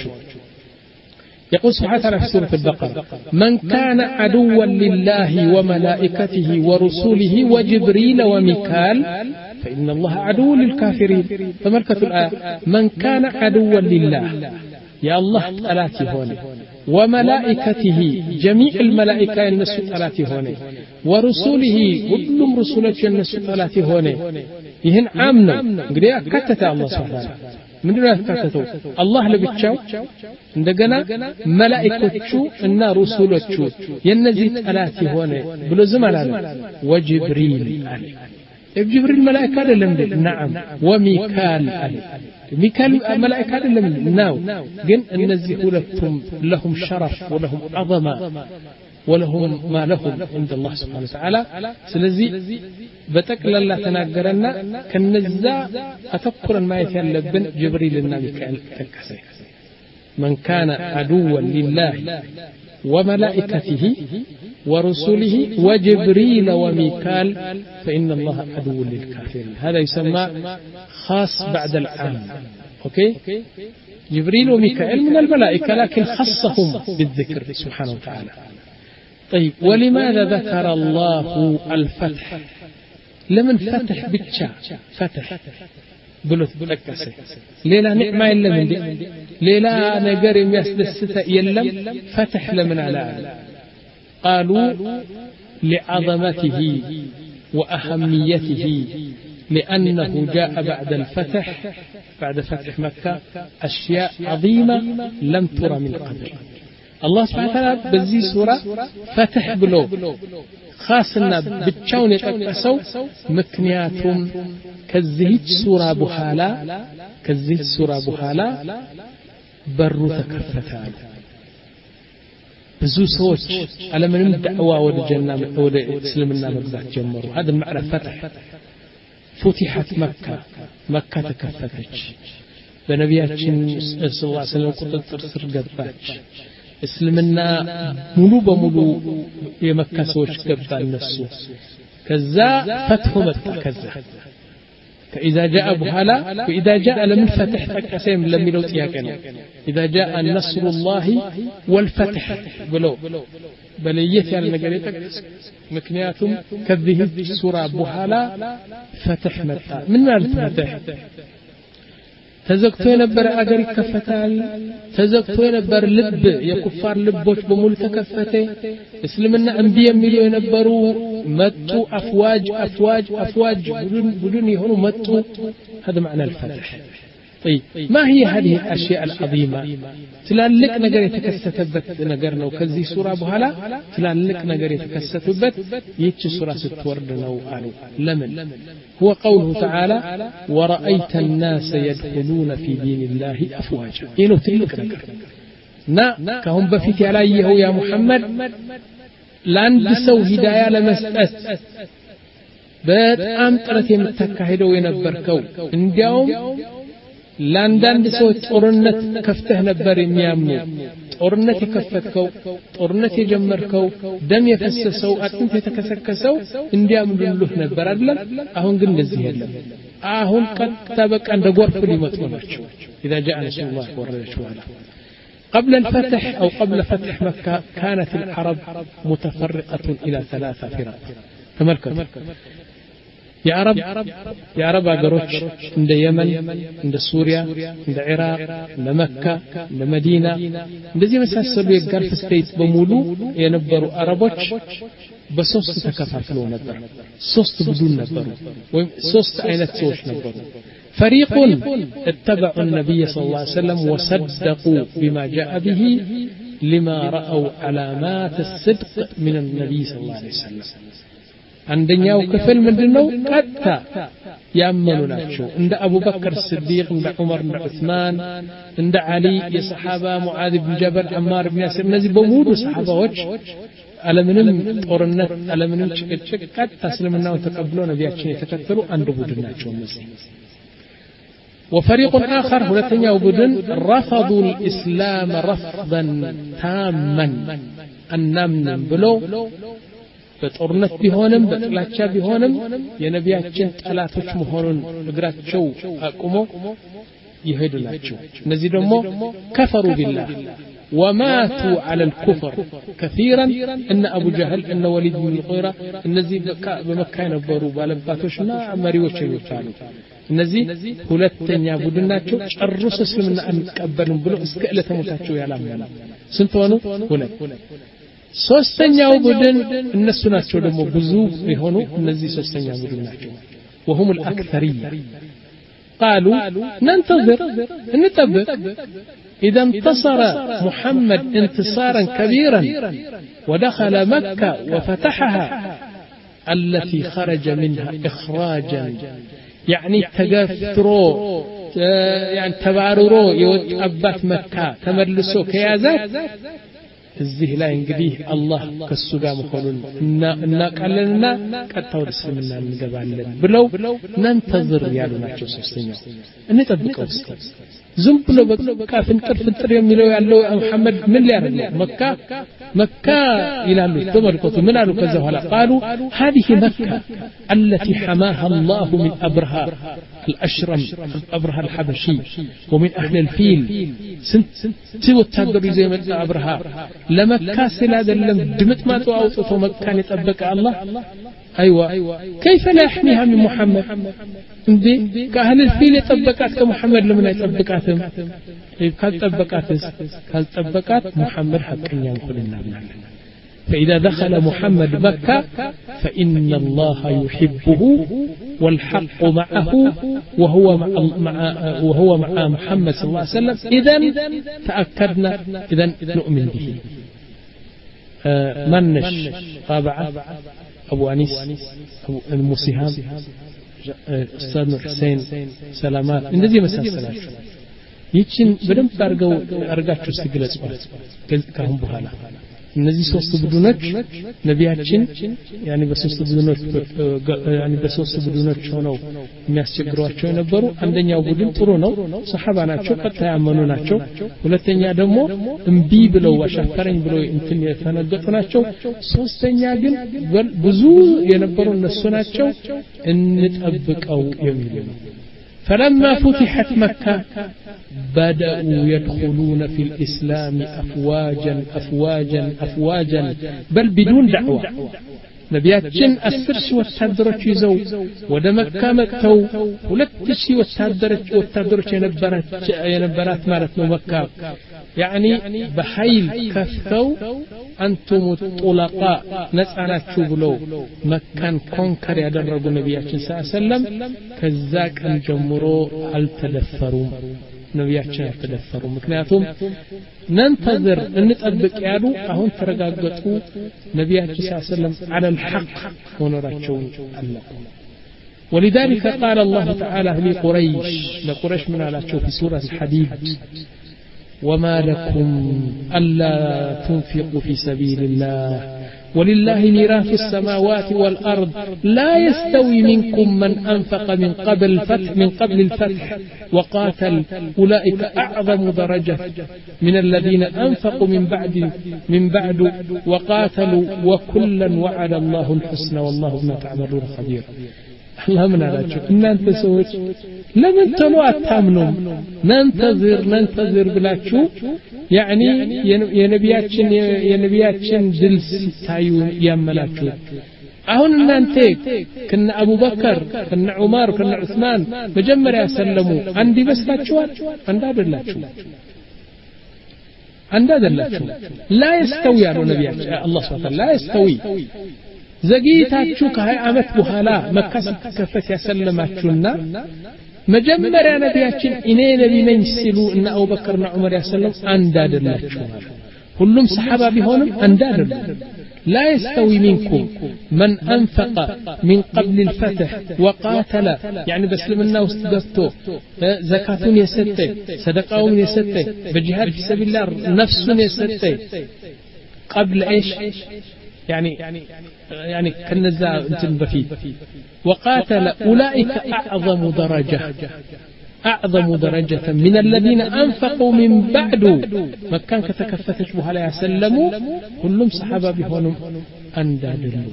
يقول سبحانه وتعالى في سورة البقرة من كان عدوا لله وملائكته ورسوله وجبريل وميكال فإن الله عدو للكافرين فملكة الآية من كان عدوا لله يا الله ألاتي هوني وملائكته جميع الملائكة النسو ألاتي هوني ورسوله كلهم رسولة النسو ألاتي هوني يهن عامنا قرية كتت الله سبحانه وتعالى ምንድነው ያካተተው አላህ ለብቻው እንደገና መላእክቶቹ እና ሩሱሎቹ የነዚህ ጠላት የሆነ ብሎ ዝም አላለ ወጅብሪል አለ ጅብሪል መላእክት አይደለም እንዴ ነዓም ወሚካል አለ ሚካል መላእክት አይደለም ነው ግን እነዚህ ሁለቱም ለሁም ሸረፍ ወለሁም ዐዘማ ولهم ما لهم عند الله سبحانه وتعالى ስለዚህ በጠቅላላ ተናገረና ከነዛ አተኩረን ማየት ያለብን ጅብሪልና ሚካኤል ተከሰ من كان عدوا لله وملائكته ورسله وجبريل وميكال فإن الله عدو للكافرين هذا يسمى خاص بعد العام اوكي جبريل وميكائيل من الملائكة لكن خصهم بالذكر سبحانه وتعالى طيب ولماذا ذكر الله الفتح لمن فتح بتشا فتح بلوت تكسي ليلا نعمة إلا من دي ليلا نجر يسدست يلم فتح لمن على قالوا لعظمته وأهميته لأنه جاء بعد الفتح بعد فتح مكة أشياء عظيمة لم ترى من قبل الله سبحانه وتعالى بزي سورة فتح بلو خاصنا بتشاون يتقسو مكنياتهم كزهيج سورة بحالا كزهيج سورة بحالا برو تكفتان بزو سوش على من الدعوة والجنة والإسلامنا مبزات جمروا هذا المعنى فتح فتحت مكة مكة تكفتش بنبياتشن صلى الله عليه وسلم قطر سر قباتش እስልምና ሙሉ በሙሉ የመካ ሰዎች ገባ እነሱ ከዛ ፈትሁ መጣ ከዛ ከኢዛ جاء በኋላ وإذا جاء لمن فتح ተቀሰም ለሚለው ጥያቄ ነው إذا جاء نصر الله والفتح ብለው በለየት ያለ ነገር ይጠቅስ ምክንያቱም ከዚህ ሱራ በኋላ ፈትህ መጣ ምን ማለት ፈትህ ተዘግቶ የነበረ አገር ይከፈታል ተዘግቶ የነበረ ልብ የኩፋር ልቦች በሙሉ ተከፈተ እስልምና እንቢ የሚሉ የነበሩ መጡ አፍዋጅ አፍዋጅ አፍዋጅ ቡድን ቡድን የሆኑ መጡ هذا معنى الفتح طيب ما هي هذه الاشياء العظيمه ትላልቅ ነገር የተከሰተበት ነገር ነው ከዚህ ሱራ በኋላ ትላልቅ ነገር የተከሰተበት ይህች ሱራ ስትወርድ ነው አሉ ለምን هو قوله تعالى ورأيت الناس يدخلون في دين الله أفواجا إنه تلك ነገር نا كهم بفيت عليه يا محمد لاند سو هداية ለመስጠት በጣም ጥረት የምታካሂደው የነበርከው እንዲያውም ላንዳንድ ሰዎች ጦርነት ከፍተህ ነበር የሚያምኑ ጦርነት የከፈትከው ጦርነት የጀመርከው ደም የፈሰሰው አጥንት የተከሰከሰው እንዲያምኑልህ ነበር አይደል አሁን ግን እንደዚህ የለም አሁን ቀጥታ በቃ እንደ ጎርፍ ሊመጡ ናቸው إذا جاء نصر الله والرسول قبل الفتح أو قبل فتح مكة كانت العرب متفرقة إلى ثلاثة فرق تملكت يا عرب يا عرب አገሮች እንደ የመን እንደ ሱሪያ እንደ ኢራቅ እንደ መካ እንደ መዲና እንደዚህ መሳሰሉ የጋልፍ ስቴት በሙሉ የነበሩ አረቦች በሶስት ተከፋፍለው ነበር ሶስት ቡድን ነበሩ ወይም ሶስት አይነት ሰዎች ነበሩ فريق اتبعوا النبي صلى الله عليه وسلم وصدقوا بما جاء به لما رأوا علامات الصدق من النبي صلى الله عليه وسلم አንደኛው ክፍል ምንድነው ቀጥታ ያመኑ ናቸው እንደ አቡበከር ሲዲቅ እንደ ዑመር እንደ ዑስማን እንደ አሊ የሰሃባ ሙዓዝ ኢብኑ ጀበል አማር ኢብኑ ያሲር እነዚህ በሙሉ ሰሃባዎች ዓለምንም ጦርነት ዓለምንም ጭቅጭቅ ቀጥታ እስልምናውን ተቀብለው ነቢያችን የተከተሉ አንድ ቡድን ናቸው እነዚህ وفريق آخر ሁለተኛው ቡድን رفضوا الإسلام رفضا تاما النمن ብለው በጦርነት ቢሆንም በጥላቻ ቢሆንም የነቢያችን ጠላቶች መሆኑን እግራቸው አቁሞ ይሄዱ ናቸው እነዚህ ደግሞ ከፈሩ ቢላህ وماتوا على الكفر كثيرا ان ابو جهل ان وليد بن المغيرة እነዚህ በመካ የነበሩ ባለባቶችና መሪዎች ይወጣሉ እነዚህ ሁለተኛ ቡድን ናቸው ጨርሶ እስልምና አንቀበልም ብሎ እስከ ዕለተ ሞታቸው ያላመኑ ስንት ሆኑ ሁለት ሶስተኛው ቡድን እነሱ ናቸው ደግሞ ብዙ የሆኑ እነዚህ ሶስተኛ ቡድን ናቸው وهم الاكثريه قالوا ننتظر نتبع إذا انتصر محمد انتصارا كبيرا ودخل مكة وفتحها التي خرج منها إخراجا يعني تقثروا يعني تبارروا يوتأبات مكة تملسوا كيازات እዚህ ላይ እንግዲህ አላህ ከሱ ጋር መሆኑን እናቃለንና ቀጣው እስልምና እንገባለን ብለው ነንተዝር ያሉ ናቸው ሶስተኛው እንጠብቀው እስቲ ዝም ብሎ በቃ ፍንጥር ፍንጥር የሚለው ያለው መሐመድ ምን ሊያደርግ መካ መካ ይላሉ ተመልከቱ ምን አሉ ከዛ በኋላ قالوا هذه مكة التي حماها الله من أبرهة الأشرم أبرهة الحبشي ومن أهل الفيل سنت وتقدر زي ما أبرهة لمكة سلا دلم دمت ما توأوتو مكة يطبق الله أيوة كيف لا يحميها من محمد اندي كأهل الفيل يطبقات كمحمد لمن يطبقاتهم قال طبقات قال طبقات محمد حقا ينقل النبي فإذا دخل محمد مكة فإن الله يحبه والحق معه وهو مع, مع وهو مع محمد صلى الله عليه وسلم إذن تأكدنا إذن نؤمن به آه منش طابعة أبو أنيس أبو المسيهام أستاذ حسين سلامات እንደዚህ መሳሰላችሁ ይችን በደንብ አርገው አርጋችሁ ሲገለጹት ከሁን በኋላ እነዚህ ሶስት ቡድኖች ነቢያችን ያኒ በሶስት ቡድኖች ያኒ በሶስት ቡድኖች ሆነው የሚያስቸግሯቸው የነበሩ አንደኛው ቡድን ጥሩ ነው ሰሃባ ናቸው ቀጥታ ያመኑ ናቸው ሁለተኛ ደግሞ እምቢ ብለው አሻፈረኝ ብለው እንትን የተነገጡ ናቸው ሶስተኛ ግን ብዙ የነበሩ እነሱ ናቸው እንጠብቀው የሚሉ ነው فلما فتحت مكة بدأوا يدخلون في الإسلام أفواجا أفواجا أفواجا بل بدون دعوة نبياتشن أسرش والتدرج يزو ودمكة مكتو ولتشي والتدرج والتدرج ينبرات ينبرات مالتنا مكة يعني بحيل كفتو أنتم الطلقاء نسألات شبلو مكان كونكر يدرق نبياتشن صلى الله عليه وسلم كذاك الجمرو هل تدفروا ነቢያችን ተደፈሩ ምክንያቱም ننتظر እንጠብቅ ያሉ አሁን ተረጋግጡ ነቢያችን ሰለላሁ ዐለይሂ ወሰለም على الحق ሆኖራቸው አለ ولذلك قال الله تعالى لقريش لقريش من علاتهم في سورة الحديد وما لكم ألا تنفقوا في سبيل الله ولله ميراث السماوات والأرض لا يستوي منكم من أنفق من قبل الفتح من قبل الفتح وقاتل أولئك أعظم درجة من الذين أنفقوا من بعد من بعد وقاتلوا وكلا وعد الله الحسنى والله بما تعملون خبير الله من علاتكم إن أنت سويت لمن تلو أتامنون ننتظر ننتظر بلاتشو يعني يا نبياتشن يا نبياتشن دلس تايو ياملاتشو አሁን እናንተ ከነ አቡበከር ከነ ዑመር ከነ ዑስማን መጀመሪያ ሰለሙ አንድ ይመስላችኋል አንድ አይደላችሁ አንድ አይደላችሁ لا يستوي ያለው ነብያችን አላህ Subhanahu لا يستوي ዘግይታችሁ ከ20 አመት በኋላ መካ ሲከፈት ያሰለማችሁና መጀመሪያ ነብያችን እኔ ነቢ ነኝ ሲሉ እና አቡበከርና ዑመር ያሰለም አንድ አይደላችሁ ሁሉም ሰሃባ ቢሆንም አንድ አይደለም لا يستوي منكم من أنفق من قبل الفتح وقاتل يعني بسلمنا واستدفته زكاة يسته صدقاء يسته بجهاد في سبيل الله نفس يسته قبل إيش يعني يعني كنزا انتم بفي وقاتل أولئك أعظم درجة أعظم درجة من الذين أنفقوا من بعد ما كان كتكفتش بها لا يسلموا كلهم صحابة بهونهم አንድ አይደሉም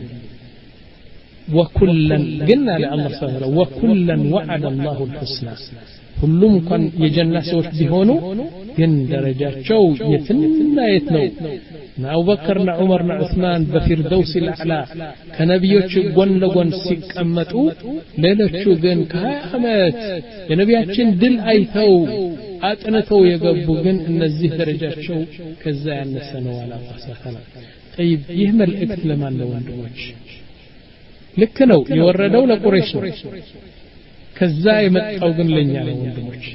وكلا قلنا لله سبحانه وكلا وعد الله الحسنى ሁሉም እንኳን የጀነት ሰዎች ቢሆኑ ግን ደረጃቸው የትና የት ነው አቡበከርና ዑመርና ዑስማን በፊርደውስ አልአዕላ ከነቢዮች ጎን ለጎን ሲቀመጡ ሌሎቹ ግን ከሀያ ዓመት የነቢያችን ድል አይተው አጥንተው የገቡ ግን እነዚህ ደረጃቸው ከዛ ያነሰ ነው አላህ ተዓላ طيب ይህ መልእክት ለማን ነው ወንድሞች ልክ ነው የወረደው ለቁረይሽ ነው ከዛ የመጣው ግን ለኛ ነው ወንድሞች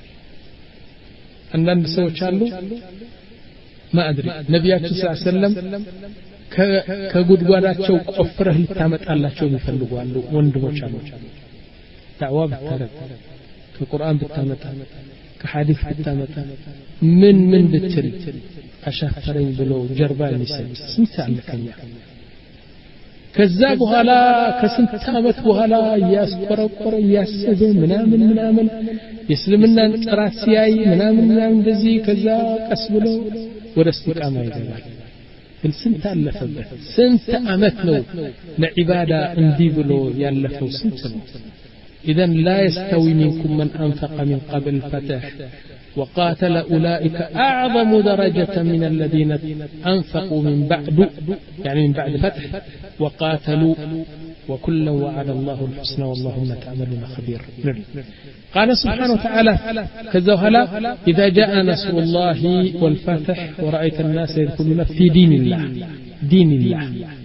አንዳንድ ሰዎች አሉ ማድሪ ነብያችን ሰለላሁ ዐለይሂ ወሰለም ከጉድጓዳቸው ቆፍረህ ልታመጣላቸው የሚፈልጉ አሉ ወንድሞች አሉ ዳዕዋ ብታረግ ከቁርአን ብታመጣ ከሐዲስ ብታመጣ ምን ምን ብትል አሻፈረኝ ብሎ ጀርባ የሚሰጥ ስንት አለከኛ ከዛ በኋላ ከስንት ዓመት በኋላ ያስቆረቆረ ያሰበ ምናምን ምናምን የእስልምናን ጥራት ሲያይ ምናምን ምናምን እንደዚህ ከዛ ቀስ ብሎ ወደ እስቲቃማ ይገባል ግን ስንት አለፈበት ስንት ዓመት ነው ለዒባዳ እንዲህ ብሎ ያለፈው ስንት ነው إذا لا يستوي منكم من أنفق من قبل الفتح وقاتل أولئك أعظم درجة من الذين أنفقوا من بعد يعني من بعد الفتح وقاتلوا وكلا وعد الله الحسنى والله ما تعملون خبير قال سبحانه وتعالى كذا هلا إذا جاء نصر الله والفتح ورأيت الناس يدخلون في دين الله دين الله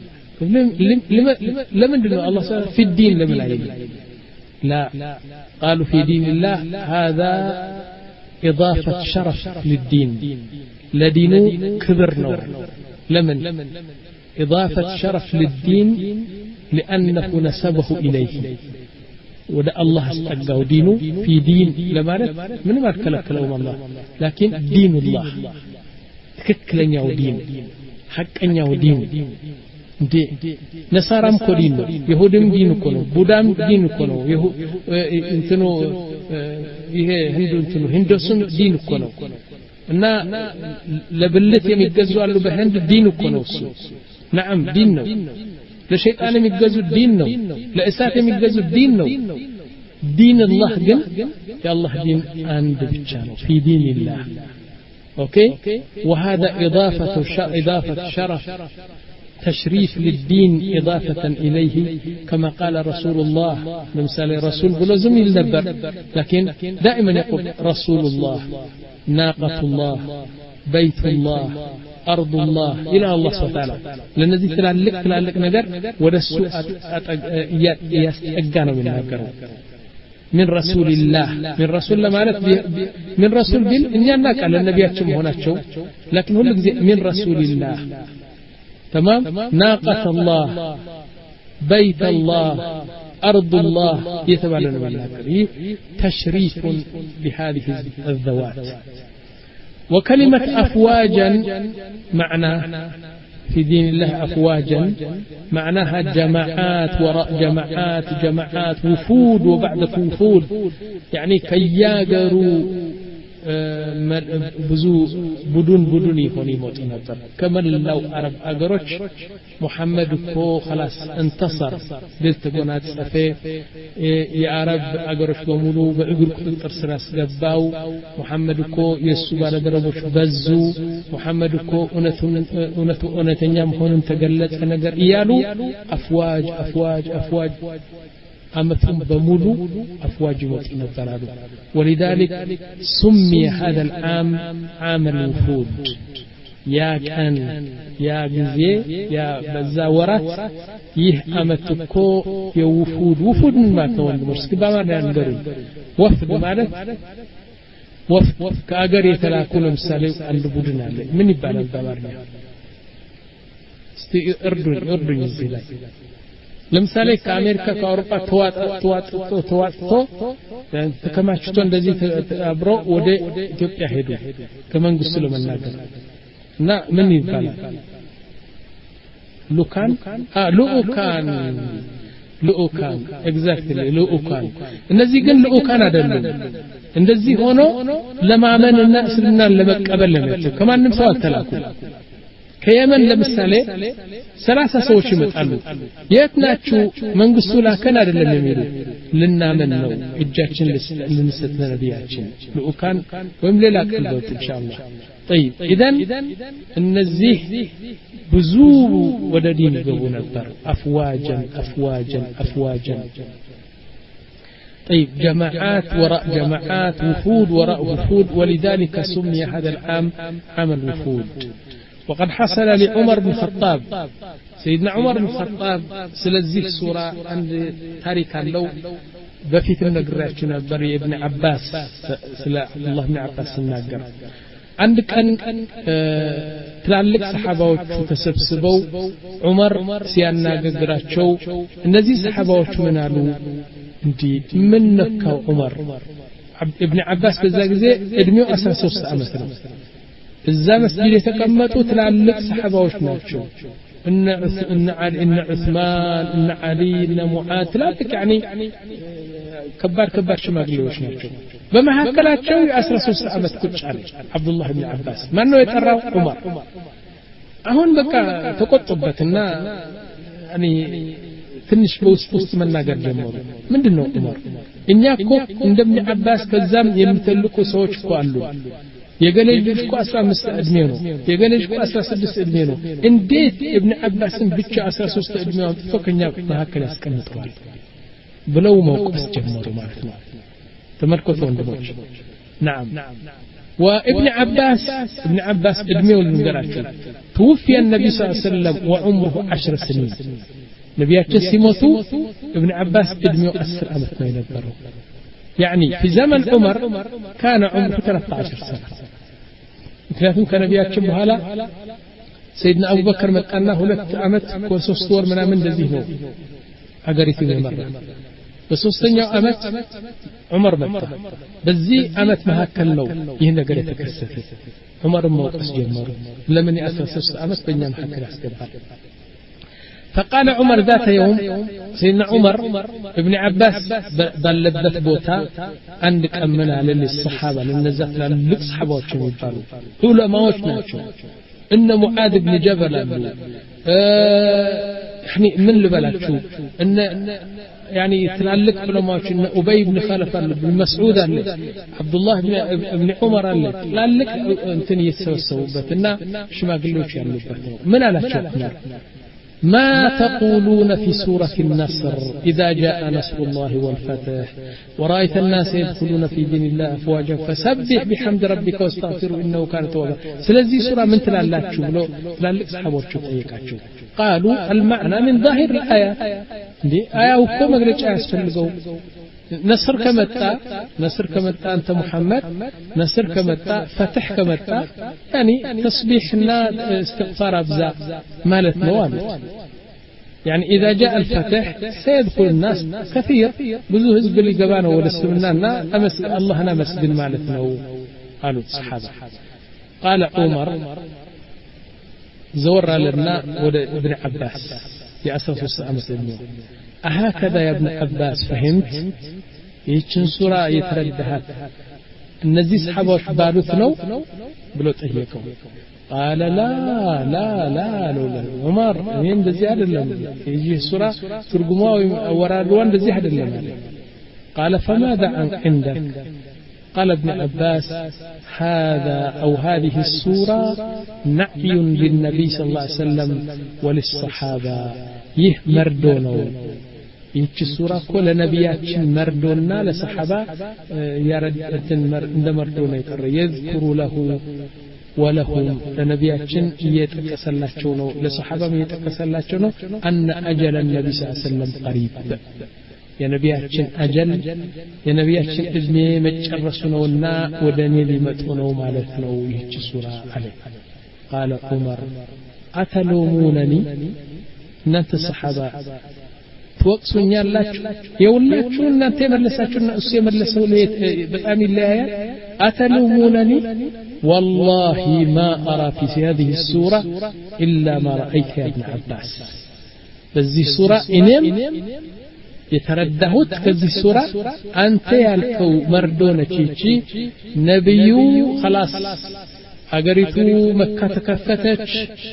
لمن دون الله في الدين لمن عيد لا قالوا في دين الله هذا إضافة شرف للدين لدين كبر نور لمن إضافة شرف للدين لأنه نسبه إليه ودا الله استقاه دينه في دين لما من ما كلك لهم الله لكن دين الله تككلن يو دين حقن يو دين እንዴ ነሳራም እኮ ዲን ነው ይሁድም ዲን እኮ ነው ቡዳም ዲን እኮ ነው ይሁ እንትኑ ይሄ ህንዱ እንትኑ ህንዶስም ዲን እኮ ነው እና ለብልት የሚገዙ አሉ በህንድ ዲን እኮ ነው እሱ نعم ዲን ነው ለሸይጣን የሚገዙ ዲን ነው ለእሳት የሚገዙ ዲን ነው ዲን አላህ ግን የአላህ ዲን አንድ ብቻ ነው في دين الله اوكي وهذا اضافه اضافه شرف تشريف للدين إضافة إليه كما قال رسول الله مثال رسول بلزم النبر لكن دائما يقول رسول الله ناقة الله بيت الله أرض الله إلى الله سبحانه وتعالى لأن ذي تلالك تلالك نجر ودسوا يستأجانا من نجره من رسول الله من رسول الله مالك من رسول بال إن يناك على النبي أتشم هنا شو لكن هو من رسول الله تمام ناقة الله بيت الله أرض الله يتبعنا من الله تشريف لهذه الذوات وكلمة أفواجا معنى في دين الله أفواجا معناها جماعات وراء جماعات جماعات وفود وبعد وفود يعني كي ياجروا ብዙ ቡዱን ቡዱን ይሆን ይሞት ነበር ከመላው አረብ አገሮች ሙሐመድ እኮ خلاص انتصر ለተጎናት ጸፈ የአረብ አገሮች በሙሉ በእግር ቁጥጥር ስር አስገባው ሙሐመድ እኮ የሱ ባለደረቦች በዙ ሙሐመድ እኮ እውነቱን እውነቱ እውነተኛ መሆኑን ተገለጸ ነገር እያሉ አፍዋጅ አፍዋጅ አፍዋጅ أمثم بمولو أفواج وطنطرادو ولذلك سمي هذا العام عام الوفود يا كان يا جزي يا بزاورات يه أمتكو يوفود وفود ما كون مرسك بما نقول وفد مالك وفد كأجر يتلاقون مسالي عند بودنا من يبان البوارنا استي أردن أردن يزيلاي ለምሳሌ ከአሜሪካ ከአውሮፓ ተዋጥ ተዋጥ ተዋጥቶ ተከማችቶ እንደዚህ አብሮ ወደ ኢትዮጵያ ሄዱ ከመንግስቱ ለመናገር እና ምን ይባላል ሉካን አ ሉካን ሉካን ኤግዛክትሊ ሉካን እነዚህ ግን ሉካን አይደሉም እንደዚህ ሆኖ ለማመንና እስልምናን ለመቀበል ለመጥተው ከማንም ሰው አልተላኩም ከየመን ለምሳሌ ሰላሳ ሰዎች ይመጣሉ የትናችሁ መንግስቱ ላከን አይደለም የሚሉ ልናመን ነው እጃችን ልንሰጥ ለነቢያችን ልኡካን ወይም ሌላ ቀልዶት ኢንሻአላህ طيب اذا እነዚህ ብዙ ወደ ዲን ገቡ ነበር افواجا افواجا افواجا طيب جماعات وراء جماعات وفود وراء وفود ولذلك سمي هذا العام عام الوفود وقد حصل لعمر بن الخطاب سيدنا عمر بن الخطاب سلزيه سورة عند تاريخ اللو بفيت النقراتنا نبر ابن عباس سلا الله بن عباس الناقر عندك أن تلالك صحابة تسبسبوا عمر سيانا قراتشو النزي صحابة منالو انتي منك عمر ابن عباس بزاقزي ادميو أساسوس أمثلا እዛ መስጊድ የተቀመጡ ትላልቅ ሰሃባዎች ናቸው እነ እነ አሊ እነ ዑስማን እነ አሊ እነ ሙዓዝ ትላልቅ يعني ከባድ ከባድ ሽማግሌዎች ናቸው በመሐከላቸው የ13 አመት ቁጭ አለ አብዱላህ ኢብኑ አባስ ማን ነው የጠራው ዑመር አሁን በቃ ተቆጥበትና እኔ ትንሽ በውስጥ ውስጥ መናገር ጀመሩ ምንድነው ዑመር እኛ እኮ እንደምን አባስ ከዛም የሚተልቁ ሰዎች እኮ አሉ የገለጅ ልጅ እኮ አስራ አምስት እድሜ ነው የገለጅ እኮ አስራ ስድስት እድሜ ነው እንዴት ኢብኑ አባስን ብቻ አስራ ሶስት እድሜ አውጥቶ ከኛ መካከል ያስቀምጠዋል ብለው መውቀስ ጀመሩ ማለት ነው ተመልከቱ ወንድሞች نعم وابن عباس ابن عباس ادميው ልንገራችሁ توفي النبي صلى الله عليه وسلم وعمره عشر سنين ነቢያችን ሲሞቱ ابن عباس ادميው عشر አመት ነው የነበረው يعني في زمن عمر كان عمره ثلاثة عشر سنة ምክንያቱም ከነቢያችን በኋላ ሰይድና አቡበከር መጣና ሁለት አመት ወሶስት ወር ምናምን እንደዚህ ነው አገሪቱ የመራ በሶስተኛው አመት ዑመር መጣ በዚህ አመት መካከል ነው ይህ ነገር የተከሰተ ዑመር መውቀስ ጀመሩ ለምን የ13 አመት በእኛ መካከል ያስገባል فقال عمر ذات يوم سيدنا عمر ابن عباس بلبت بوتا عندك أمنا للصحابة للنزات للق صحابات يقالوا علماء ناتشو إن معاذ بن جبل يعني من لبلاتشو إن يعني تلالك علماء إن أبي بن خلف بن مسعود عبد الله بن ابن عمر تلالك أنتني يتسوسوا بتنا شما قلوش يعني من على شوكنا ما تقولون في سورة النصر إذا جاء نصر الله والفتح ورأيت الناس يدخلون في دين الله أفواجا فسبح بحمد ربك واستغفره إنه كان توابا سلزي سورة من تلالاتشو بلو تلالك صحابوتشو تأيكاتشو قالوا المعنى من ظاهر الآية دي آية وكما قلت آية سفلقوا نصر كمتا نصر كمتا أنت محمد نصر كمتا فتح كمتا يعني تصبيحنا استغفار أبزاء مالت موالد يعني إذا جاء الفتح سيدخل الناس كثير بزو هزب اللي قبانه ولسلمنا أمس الله نمس بالمالتنا قالوا الصحابة قال عمر زور لنا ابن عباس يأسف السأمس ابنه أهكذا يا ابن عباس فهمت يتشن سورة يتردهات النزي صحابة بارث نو بلو تهيكم قال لا لا لا لا عمر مين بزيادة لهم يجي سورة ترجموا ورادوان بزيادة لهم قال فماذا عندك قال ابن عباس هذا أو هذه السورة نعي للنبي صلى الله عليه وسلم وللصحابة يه مردونو ይህች ሱራ እኮ ለነቢያችን መርዶና ለሰሐባ ያረድትን እንደ መርዶ ነው የቀረ يذكر له ولهم ለነቢያችን እየተቀሰላቸው ነው ለሰሐባም እየተቀሰላቸው ነው أن أجل النبي صلى الله عليه وسلم قريب የነቢያችን አጀል የነቢያችን እድሜ መጨረሱ ነውና ወደኔ ሊመጡ ነው ማለት ነው ይህች ሱራ አለ قال عمر أتلومونني እናንተ ሰሐባ ትወቅሱኛላችሁ የውላችሁ እናንተ የመለሳችሁና እሱ የመለሰው በጣም ይለያያል أتلومونني والله ما أرى في هذه السورة إلا ما رأيت يا ابن عباس بذي سورة إنم يتردهت كذي سورة أنت يالكو مردونة تيجي نبيو خلاص أقريتو مكة تكفتش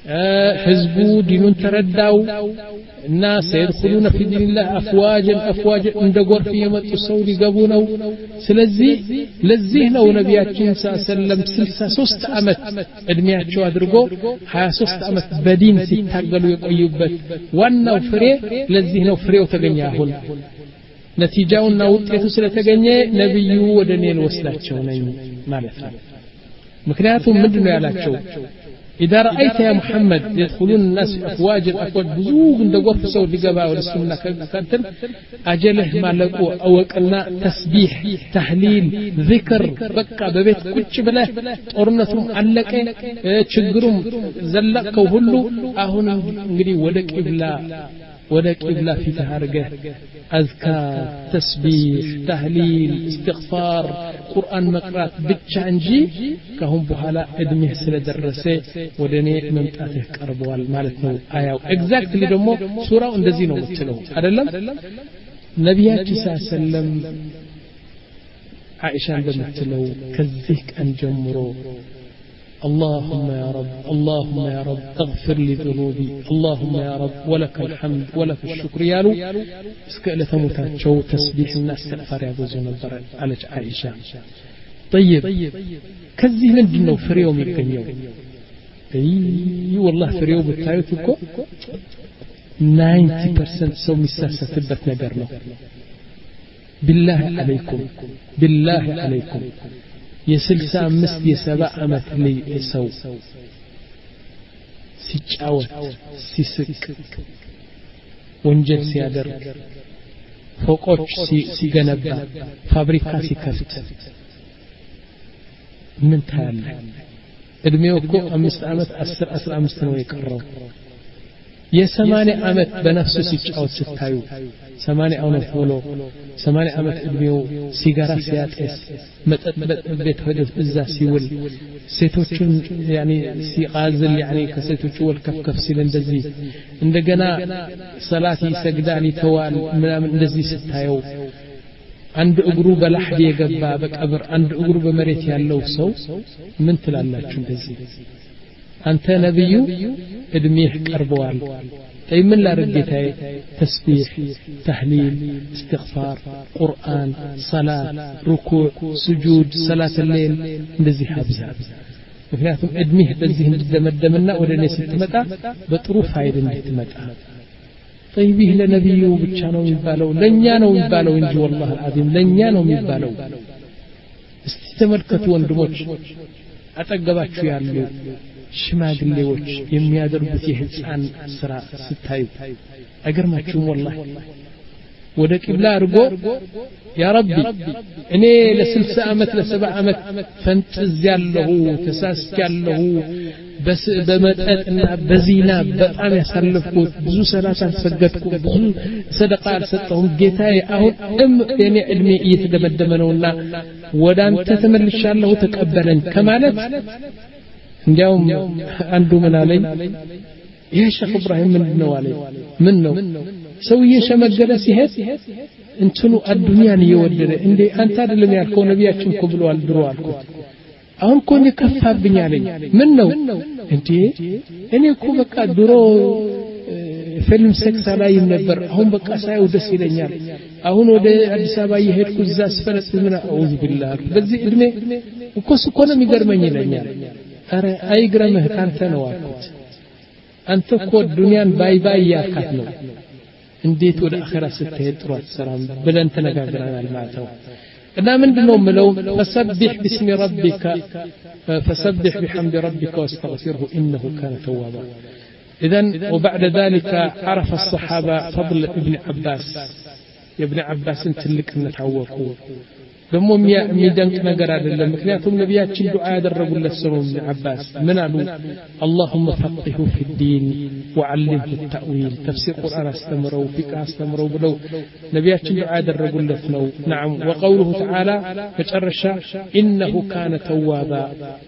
ህዝቡ ዲኑን ተረዳው እና ሰይድኹሉነ ፊ ዲንላህ አፍዋጀን አፍዋጀን እንደ ጎርፍ የመጡ ሰው ሊገቡ ነው ስለዚህ ለዚህ ነው ነቢያችን ሰለላሁ ስልሳ ሶስት አመት እድሜያቸው አድርጎ ሃያ ሶስት አመት በዲን ሲታገሉ የቆዩበት ዋናው ፍሬ ለዚህ ነው ፍሬው ተገኘ አሁን ነቲጃውና ውጤቱ ስለተገኘ ነብዩ ወደኔ ወስዳቸው ነኝ ማለት ነው ምክንያቱም ምንድነው ያላቸው إذا رأيت يا محمد يدخلون الناس أفواجا أفواج بزوغ ندقف سو لقبا والسنة كنتن أجله ما لقوا أوكلنا تسبيح تحليل ذكر بكى ببيت كتش بله أرنتهم علك تشجرهم زلق وهلو أهون نقري ودك إبلا ودك إبلا في تهارجه أذكار تسبيح تهليل استغفار قرآن مقرات بتشانجي كهم بحالا ادمه سنة درسه ودني ممتاته كربوال مالتنا آية exactly دمو سورة اندزينو متلو أدلم نبياتي صلى الله عليه وسلم عائشة بمتلو كذيك أن جمرو اللهم يا رب اللهم يا رب اغفر لي ذنوبي اللهم يا رب ولك الحمد ولك الشكر يالو اسكالة متاتشو تسبيح الناس استغفار يا بوزي نظر على عائشة طيب كذي لندنو فريو ميقنيو اي والله فريو بتايوتكو ninety percent سو مساسة تبت نقرنو بالله عليكم بالله عليكم የስልሳ አምስት የሰባ አመት ልጅ ሰው ሲጫወት ሲስቅ ወንጀል ሲያደርግ ፎቆች ሲገነባ ፋብሪካ ሲከፍት ምን ታያለ እድሜው እኮ አምስት አመት አስር አስራ አምስት ነው የቀረው የሰማንያ አመት በነፍሱ ሲጫወት ስታዩ ሰማንያ አመት ሆኖ ሰማንያ አመት እድሜው ሲጋራ ሲያጤስ መጠጥ ቤት ሄዶ እዛ ሲውል ሴቶችን ያኒ ሲቃዝል ያኒ ከሴቶች ወልከፍከፍ ሲል እንደዚህ እንደገና ሰላት ይሰግዳል ይተዋል ምናምን እንደዚህ ስታየው አንድ እግሩ በላህድ የገባ በቀብር አንድ እግሩ በመሬት ያለው ሰው ምን ትላላችሁ እንደዚህ አንተ ነብዩ እድሜህ ቀርበዋል طيب من لا رجيتاي تسبيح تهليل استغفار قرآن صلاة ركوع سجود صلاة الليل እንደዚህ ሀብዛ ምክንያቱም እድሜህ በዚህ እንድደመደምና ወደ እኔ ስትመጣ በጥሩ ፋይዳ እንድትመጣ طيب ይህ ለነብዩ ብቻ ነው የሚባለው ለኛ ነው የሚባለው እንጂ والله العظيم ለኛ ነው የሚባለው እስቲ ተመልከቱ ወንድሞች አጠገባችሁ ያሉ ሽማግሌዎች የሚያደርጉት የህፃን ስራ ስታዩ አገርማችሁም والله ወደ ቂብላ አርጎ ያ ረቢ እኔ ለ60 አመት ለ70 አመት ፈንጥዝ ያለሁ ተሳስክ ያለሁ በስ በመጠጥና በዚና በጣም ያሳለፍኩት ብዙ ሰላት አልሰገድኩ ብዙ ሰደቃ አልሰጠሁም ጌታዬ አሁን እም እኔ እድሜ እየተደመደመ ነውና ወዳንተ ተመልሻለሁ ተቀበለኝ ከማለት እንዲያውም አንዱ ምን አለኝ ይሄ ሼክ ኢብራሂም ምን ነው አለኝ ምን ነው ሰውዬ ሸመገለ ሲሄድ እንትኑ አዱንያን እየወደደ እንዴ አንተ አይደለም ያልከው ነብያችን እኮ ብለዋል ድሮ አልኩት አሁን እኮ ከፋብኝ አለኝ ምን ነው እንዴ እኔ እኮ በቃ ድሮ ፊልም ሴክስ ላይ ነበር አሁን በቃ ሳይው ደስ ይለኛል አሁን ወደ አዲስ አበባ እየሄድኩ እዛ ስፈለጥ ምን አውዝ ቢላህ በዚህ እድሜ እኮ እኮ ነው የሚገርመኝ ይለኛል አረ አይግረምህ ካንተ ነው አልኩት አንተ እኮ ዱንያን ባይ ባይ ያካት ነው እንዴት ወደ አኺራ ስትሄድ ጥሩ አትሰራም ብለን ተነጋግረናል ማለት ነው እና ምንድነው ምለው فسبح باسم ربك فسبح بحمد ربك واستغفره انه كان توابا اذا وبعد ذلك عرف الصحابه فضل ابن عباس يا ابن عباس تلك نتعوقوا ደሞ የሚደንቅ ነገር አይደለም ምክንያቱም ነብያችን ዱዓ ያደረጉለት ሰው ابن عباس ምን አሉ اللهم فقهه في الدين وعلمه التأويل تفسير القرآن استمروا فقه استمروا ብለው ነብያችን ዱዓ ያደረጉለት ነው نعم وقوله تعالى መጨረሻ انه كان توابا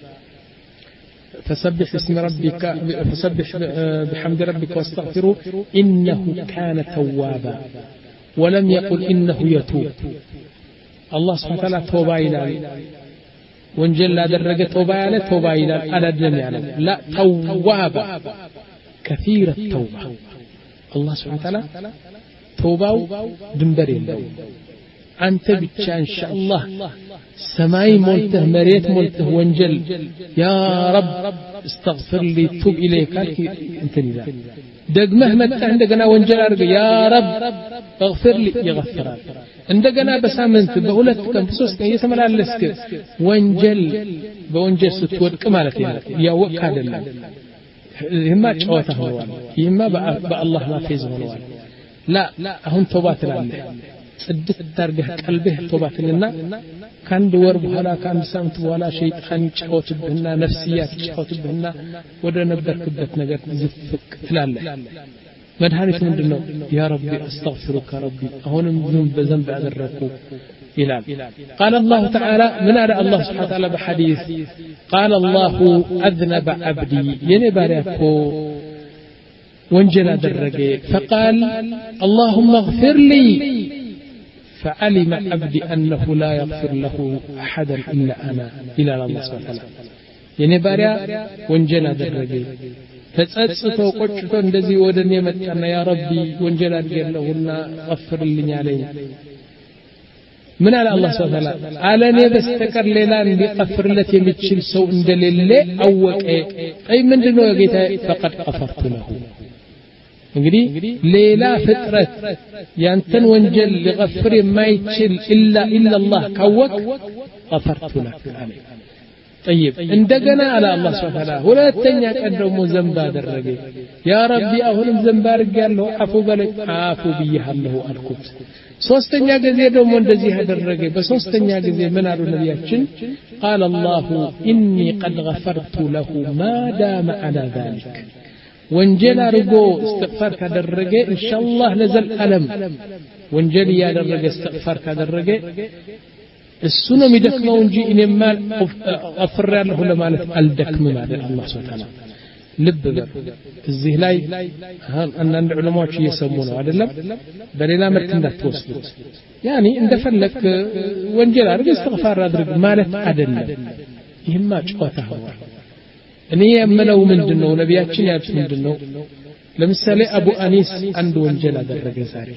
فسبح باسم ربك فسبح بحمد ربك واستغفره انه كان توابا ولم يقل انه يتوب الله سبحانه وتعالى توبا إلهي ወንጀል ላደረገ ተውባ ያለ ተውባ ይላል አላደለም ያለው ላ ተዋባ كثير التوبة الله سبحانه وتعالى توباو ድንበር የለው አንተ ብቻ ኢንሻአላህ ሰማይ ሞልተህ መሬት ሞልተህ ወንጀል ያ ረብ استغفر لي توب اليك እንትን ይላል ደግመህ መጣህ እንደገና ወንጀል አድርገ ያ ረብ اغفر لي ይغفራል እንደገና በሳምንት በሁለት ቀን በሶስት ቀን እየተመላለስክ ወንጀል በወንጀል ስትወድቅ ማለት ነው ያወቅህ አይደለም ይህማ ጨዋታ ሆኗል ይህማ በአላህ ማፌዝ ሆኗል لا አሁን ተውባ ትላለህ ጽድት ታርገህ ቀልብህ ተውባ ትልና ካንድ ወር በኋላ ካንድ ሳምንት በኋላ ሸይጣን ይጫወትብህና ነፍስያት ይጫወትብህና ወደ ነበርክበት ነገር ዝፍቅ ትላለህ መድኃኒቱ ምንድነው ያ ረቢ አስተግፊሩከ ረቢ አሁንም ዝም በዘንብ አደረኩ ይላል قال الله تعالى من على الله سبحانه وتعالى بحديث قال الله أذنب عبدي يني باريكو وانجل أدرجي فقال اللهم اغفر لي فعلم عبدي أنه لا يغفر له أحدا إلا أنا إلى الله سبحانه وتعالى يني باريا وانجل أدرجي ተጸጽቶ ቆጭቶ እንደዚህ ወደኔ መጣና ያ ረቢ ወንጀል አድርጌለሁና غفرልኝ አለኝ ምን አለ አላህ Subhanahu Wa Ta'ala አለኔ በስተቀር ሌላ እንዲغفርለት የሚችል ሰው እንደሌለ አወቀ አይ ምንድነው ጌታ فقد غفرت له እንግዲህ ሌላ ፍጥረት ያንተን ወንጀል ሊغفር የማይችል ኢላ ኢላ አላህ ካወቅ غفرت لك አለኝ طيب እንደገና አለ አላህ Subhanahu Wa Ta'ala ሁለተኛ ቀን ደግሞ ዘንባ አደረገ ያ ረቢ አሁንም ዘንባ አድርጌያለሁ አፉ በለኝ አፉ ብዬሃለሁ አልኩት ሶስተኛ ጊዜ ደግሞ እንደዚህ አደረገ በሶስተኛ ጊዜ ምን አሉ ነቢያችን قال الله اني قد غفرت له ما دام على ذلك ወንጀል አድርጎ استغفار ካደረገ ኢንሻአላህ ለዘላለም ወንጀል ያደረገ استغفار ካደረገ እሱ ነው የሚደክመው እንጂ እኔማ አፍራለሁ ለማለት አልደክም ማለት አላህ Subhanahu Wa Ta'ala ልብ በል እዚህ ላይ አንዳንድ ዑለማዎች እየሰሙ ነው አይደለም በሌላ መልክ እንዳትወስዱት ያኒ እንደፈለክ ወንጀል አድርግ استغفار አድርግ ማለት አይደለም ይህማ ጨዋታ ነው እኔ የምለው ምንድነው ነቢያችን ያሉት ምንድነው ለምሳሌ አቡ አኒስ አንድ ወንጀል አደረገ ዛሬ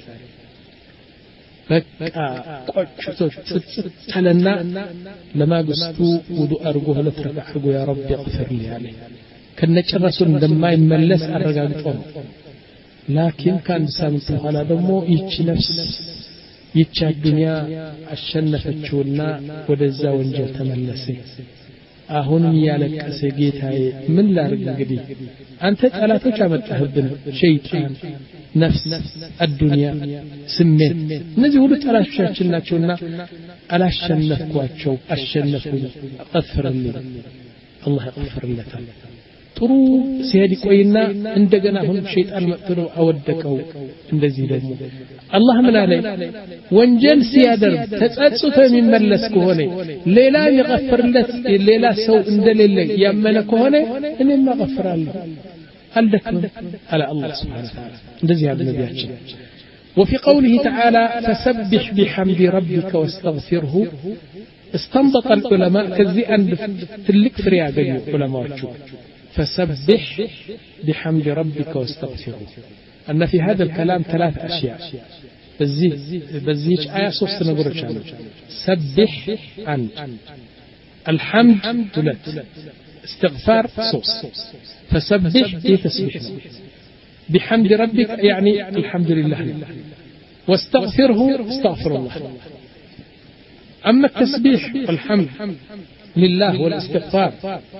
በቃ ቆጭቶ ተለና ለማግስቱ ውዱ አርጎ ሁለት ረካዓ አርጎ ያ ረቢ اغفر لي عليه ከነጨረሱ እንደማይመለስ አረጋግጦ ነው ላኪን ካንድ ሳምንት በኋላ ደግሞ ይቺ ነፍስ ይቺ ዱንያ አሸነፈችውና ወደዛ ወንጀል ተመለሰ አሁንም ያለቀሰ ጌታዬ ምን ላርግ እንግዲህ አንተ ጠላቶች አመጣህብን ሸይጣን ነፍስ አዱንያ ስሜት እነዚህ ሁሉ ጠላቶቻችን ናቸውና አላሸነፍኳቸው አሸነፉኝ አغفرልኝ አላህ ያغفርለታል ጥሩ ሲሄድ ቆይና እንደገና አሁን ሸይጣን መጥቶ አወደቀው እንደዚህ ደግሞ አላህ ምን አለ ወንጀል ሲያደርግ ተጸጽቶ የሚመለስ ከሆነ ሌላ ይغفርለት ሌላ ሰው እንደሌለ ያመነ ከሆነ እኔም አغفራለሁ አልደክም አለ አላህ Subhanahu Wa Ta'ala እንደዚህ ያለ ነቢያችን وفي قوله تعالى فسبح بحمد ربك واستغفره استنبط العلماء كذي أن تلك فريا بين علماء فسبح بحمد ربك واستغفره أن في هذا الكلام ثلاث أشياء بزي بزيش آية صوص نقول سبح عن الحمد ثلاث استغفار صوص فسبح إيه تسبح بحمد ربك يعني الحمد لله واستغفره استغفر الله أما التسبيح والحمد لله والاستغفار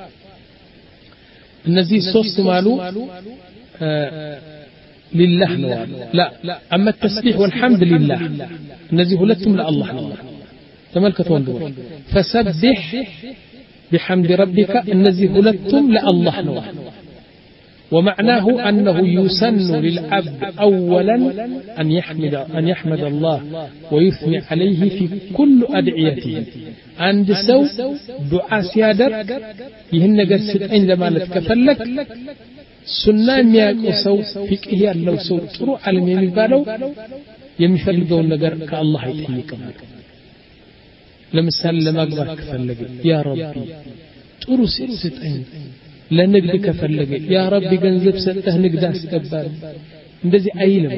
النزي صوص مالو آه لله نوال لا أما التسبيح والحمد لله النزي هلتم لله الله تملكت وندور فسبح بحمد ربك النزي هلتم لله نوال ومعناه أنه يسن للعبد أولا أن يحمد, أن يحمد الله ويثني عليه في كل أدعيته عند سو دعاء سيادر يهن قصد عندما نتكفلك سنة مياك سو فيك إياه لو سو ترو علم يميبالو يميفلقون نقر كالله يتحييك ለምሳሌ ለማግባት ከፈለገ ያ ረቢ ጥሩ ሴት ስጠኝ ለንግድ ከፈለገ ያ ረቢ ገንዘብ ሰጠህ ንግድ አስገባል እንደዚህ አይልም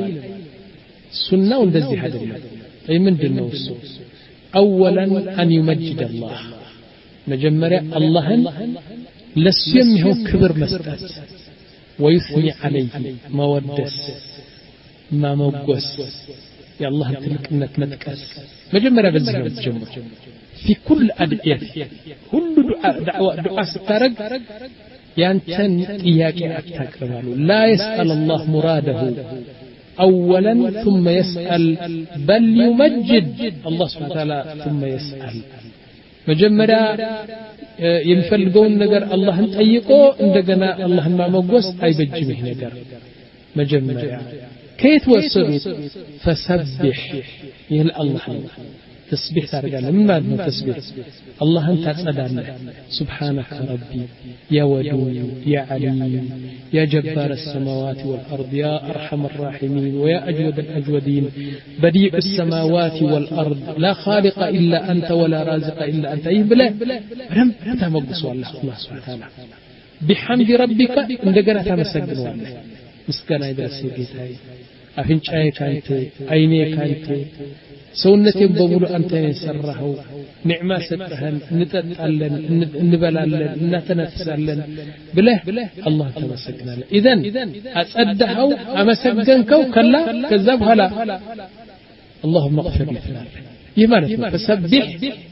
ሱናው እንደዚህ አይደለም አይ ምንድነው እሱ اولا ان يمجد الله መጀመሪያ አላህን ለሱ የሚሆን ክብር መስጠት ويثني عليه مودس ما موجس يا الله تلقنت متكس مجمرة بزيه الجمر في كل أدعية كل دعاء دعوة دعاء ستارق يانتن إياك أتاكرمالو لا يسأل الله مراده أولا ثم يسأل بل يمجد الله سبحانه وتعالى ثم يسأل مجمرة ينفلقون نقر الله انتأيقو اندقنا الله ما موجس أي بجمه نقر مجمرة كيف وصلوا فسبح يهل الله تسبيح ترجع من بعد تسبيح الله أنت أسألنا سبحانك ربي يا ودود يا عليم يا جبار السماوات والأرض يا أرحم الراحمين ويا أجود الأجودين بديع السماوات والأرض لا خالق إلا أنت ولا رازق إلا أنت أي بلا رم تمقص الله الله سبحانه وتعالى بحمد ربك እንደገና ተመሰግነዋለህ ምስጋና ይድረስህ ጌታዬ አፍንጫዬ ካንተ አይኔ ካንተ ሰውነቴን በሙሉ አንተ የሰራኸው ኒዕማ ሰጠኸን እንጠጣለን እንበላለን እናተነፍሳለን ብለህ አላህ ተመሰግናለህ ኢዘን አጸዳኸው አመሰገንከው ከላ ከዛ በኋላ اللهم اغفر لي ይህ ማለት ነው فسبح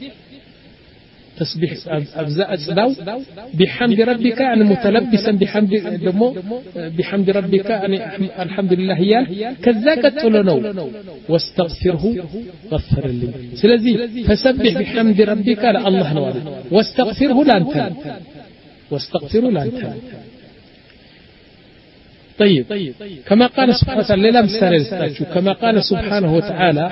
تسبيح أبزاء أسداو بحمد ربك يعني متلبسا بحمد دمو بحمد ربك يعني الحمد لله يال كذا قتلنو واستغفره غفر لي سلازي فسبح بحمد ربك لا الله نوال واستغفره لا أنت واستغفره لا أنت طيب كما قال سبحانه وتعالى لا مثال كما قال سبحانه وتعالى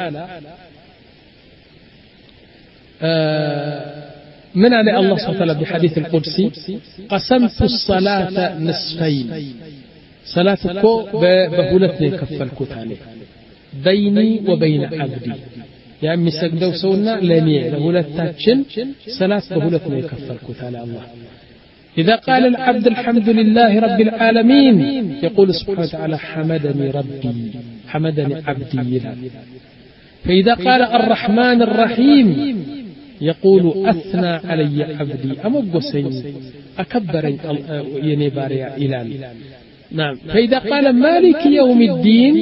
آه من على الله سبحانه وتعالى بحديث القدسي قسمت الصلاة نصفين صلاتكو بهولتني كفلكوت عليه بيني وبين عبدي يعني مسجدوا سونا لني لهولتاتشن صلاة بهولتني كفلكوت على الله إذا قال العبد الحمد لله رب العالمين يقول سبحانه وتعالى حمدني ربي حمدني عبدي فإذا قال الرحمن الرحيم يقول أثنى علي عبدي أمقسين أكبرين ينباري إلال نعم فإذا قال مالك يوم الدين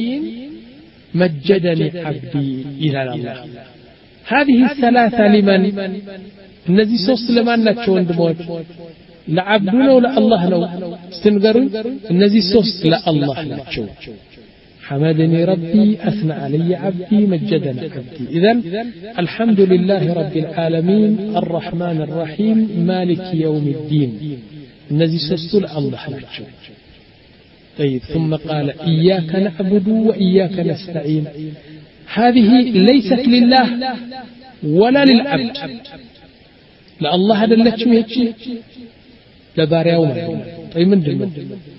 مجدني عبدي إلى الله هذه الثلاثة لمن الذي سوص لمن نتشون دموت لعبدنا ولا الله نو استنقرون الذي سوص لا الله نتشون حمدني ربي أثنى علي عبدي مجدني عبدي إذن الحمد لله رب العالمين الرحمن الرحيم مالك يوم الدين الذي سستل الله نحجو طيب ثم قال إياك نعبد وإياك نستعين هذه ليست لله ولا للعبد لا الله هذا اللي تشويه لباري يوم طيب من دلو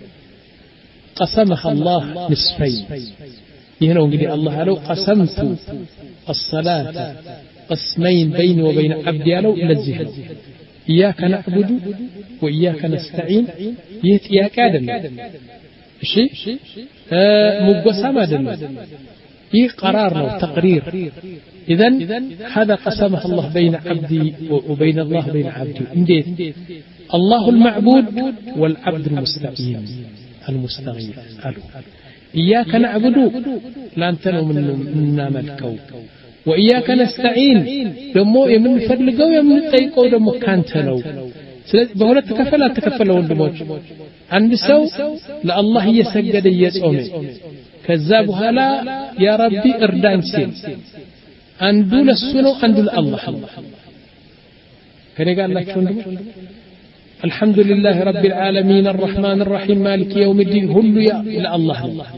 قسمها الله نصفين هنا انجلي الله لو قسمت الصلاة قسمين بيني وبين عبدي لو لزهد إياك نعبد وإياك نستعين يهت إياك آدم شيء آه مقسم آدم إيه قرار تقرير إذن هذا قسمه الله بين عبدي وبين الله بين عبدي انديت الله المعبود والعبد المستقيم المستغيث قالوا إياك نعبد لا أنتنوا منا ملكو وإياك نستعين دمو يمن فدلقوا يمن تيقوا دمو كانتنو بهولا تكفل تكفل وندموج عند سو لا الله يسجد يصوم كذابها لا يا ربي اردان سين عنده للسنو عنده الله كان قال لك شو الحمد لله رب العالمين الرحمن الرحيم مالك يوم الدين هل يا إلى الله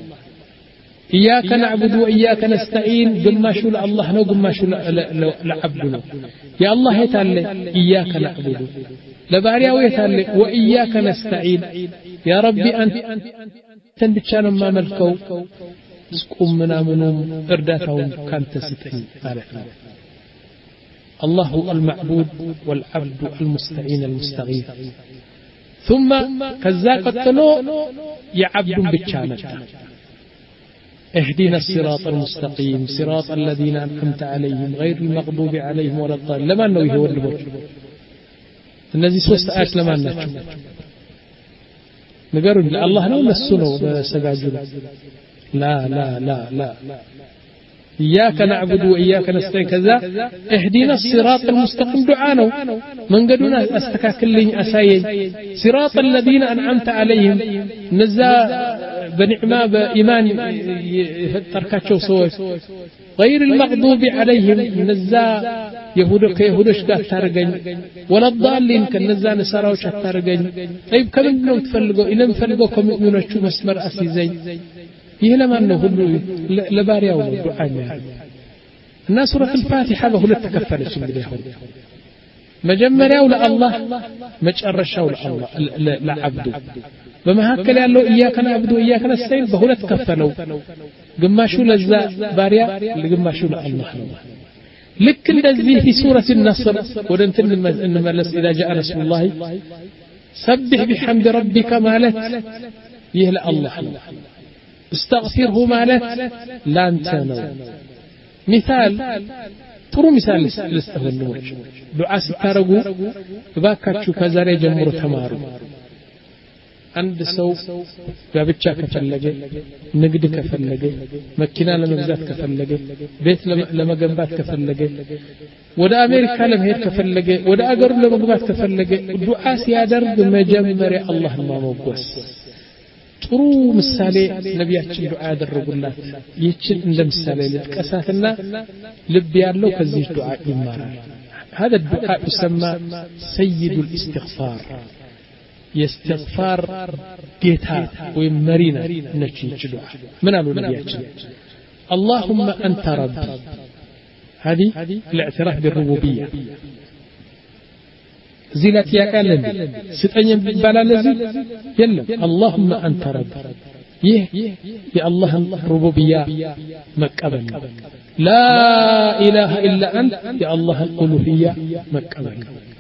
إياك نعبد وإياك نستعين قماشو لله نو قماشو لعبدنا يا الله يتعالى إياك نعبد لباريا ويتعالى وإياك نستعين يا ربي أنت تنبتشان ما ملكو تسكم منا منهم إرداتهم كانت ستعين الله هو المعبود والعبد المستعين المستغيث ثم كذا قتلو يعبد بالشامل اهدنا الصراط المستقيم صراط الذين أنعمت عليهم غير المغضوب عليهم ولا الضالين لما أنه هو اللبور الذي سوست آيات لما أنه نقروا الله نقول السنة وسجاجنا لا لا لا لا إياك نعبد وإياك نستعين كذا اهدنا الصراط المستقيم دعانا من قدنا أستكاكلين أسايين صراط الذين أنعمت عليهم نزا بنعمة بإيمان تركاتشو سويس غير المغضوب عليهم نزا يهودك يهودش قات تارجين ولا الضالين كنزا نسراوش تارجين طيب كم انه تفلقوا إن نفلقوا كم يؤمنوا شو مسمر أسيزين ይሄ ለማን ነው ሁሉ ለባሪያው ነው ዱዓ የሚያደርግ እና ሱረቱ الفاتحة በሁለት ተከፈለች እንግዲህ አሁን መጀመሪያው ለአላህ መጨረሻው ለአላህ ለዓብዱ በመሐከል ያለው ኢያከ ነዕቡዱ ወኢያከ ነስተዒን በሁለት ከፈለው ግማሹ ለዛ ባሪያ ለግማሹ ለአላህ ነው ልክ እንደዚህ في سورة النصر ወደ እንትን እንመለስ إذا جاء نصر الله سبح بحمد ربك ማለት ይህ ለአላህ ነው استغفره مالت لا انتنو مثال ጥሩ مثال ልስተወልዎች ዱዓ ስታረጉ እባካችሁ ከዛሬ ጀምሮ ተማሩ አንድ ሰው ጋብቻ ከፈለገ ንግድ ከፈለገ መኪና ለመግዛት ከፈለገ ቤት ለመገንባት ከፈለገ ወደ አሜሪካ ለመሄድ ከፈለገ ወደ አገሩ ለመግባት ከፈለገ ዱዓ ሲያደርግ መጀመሪያ አላህን ማሞገስ ጥሩ ምሳሌ ነቢያችን ዱዓ ያደረጉላት ይችን እንደ ምሳሌ ልጥቀሳትና ልብ ያለው ከዚህ ዱዓ ይማራል هذا الدعاء يسمى سيد الاستغفار يستغفار جيتا ومرينا نشي دعاء من قالوا نبياتنا اللهم أنت ربي هذه الاعتراف بالربوبية زيلت يا كلام ستأني بلا لذي يلا اللهم أنت رب يه يا الله ربوبية مكبل لا إله إلا أنت يا الله الألوهية مكبل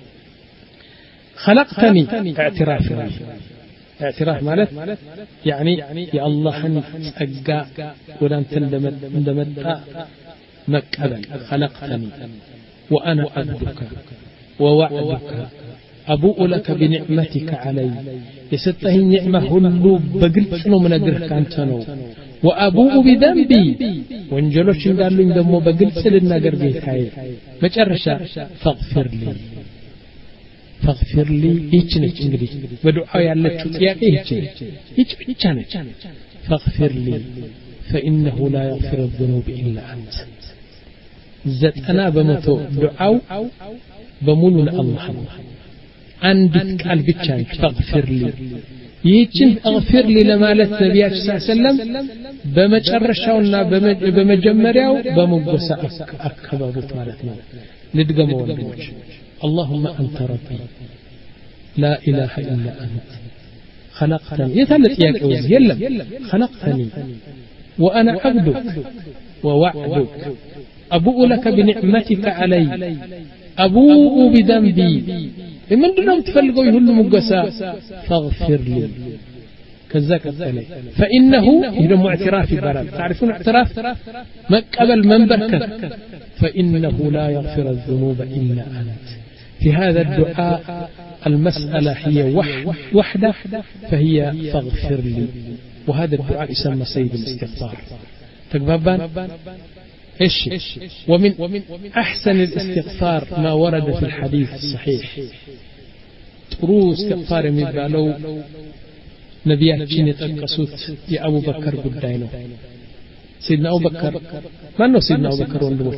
خلقتني اعتراف اعتراف مالت يعني يا الله أجا ولا أنت اندمت مكبل خلقتني وأنا عبدك ووعدك أبوء لك بنعمتك علي يستهي النعمة هلو بقلت نو من أقرك أنت نو وأبوء بذنبي وانجلوش قال لي دمو بقلت لنا قرقيت هاي مجرشا فاغفر لي فاغفر لي يتشنك انجلي ودعاء يالك تياقي يتشنك يتشنك فاغفر لي فإنه لا يغفر الذنوب إلا أنت زت أنا بموتو دعاء بمولو الله عندك قلب تشانك فاغفر لي يجن اغفر لي لمالت نبيات صلى الله عليه وسلم بمجرشاونا بمجمرياو بمغوسا اكبابوت مالتنا ندغمو وندوش اللهم انت ربي لا اله الا انت خلقتني يتلت يا قوز يلا خلقتني وانا عبدك ووعدك ابوء لك بنعمتك علي أبوء بذنبي من دونهم تفلقوا يهل مقسا فاغفر لي كذاك علي فإنه يدم اعتراف برد تعرفون اعتراف ما قبل من بركة فإنه لا يغفر الذنوب إلا أنت في هذا الدعاء المسألة هي وحدة فهي فاغفر لي وهذا الدعاء يسمى سيد الاستغفار تقببان إيش ومن أحسن الاستغفار ما ورد في الحديث الصحيح ترو استغفار من بالو نبياتين يتقصوت يا أبو بكر قدينه سيدنا أبو بكر من هو سيدنا أبو بكر وندموش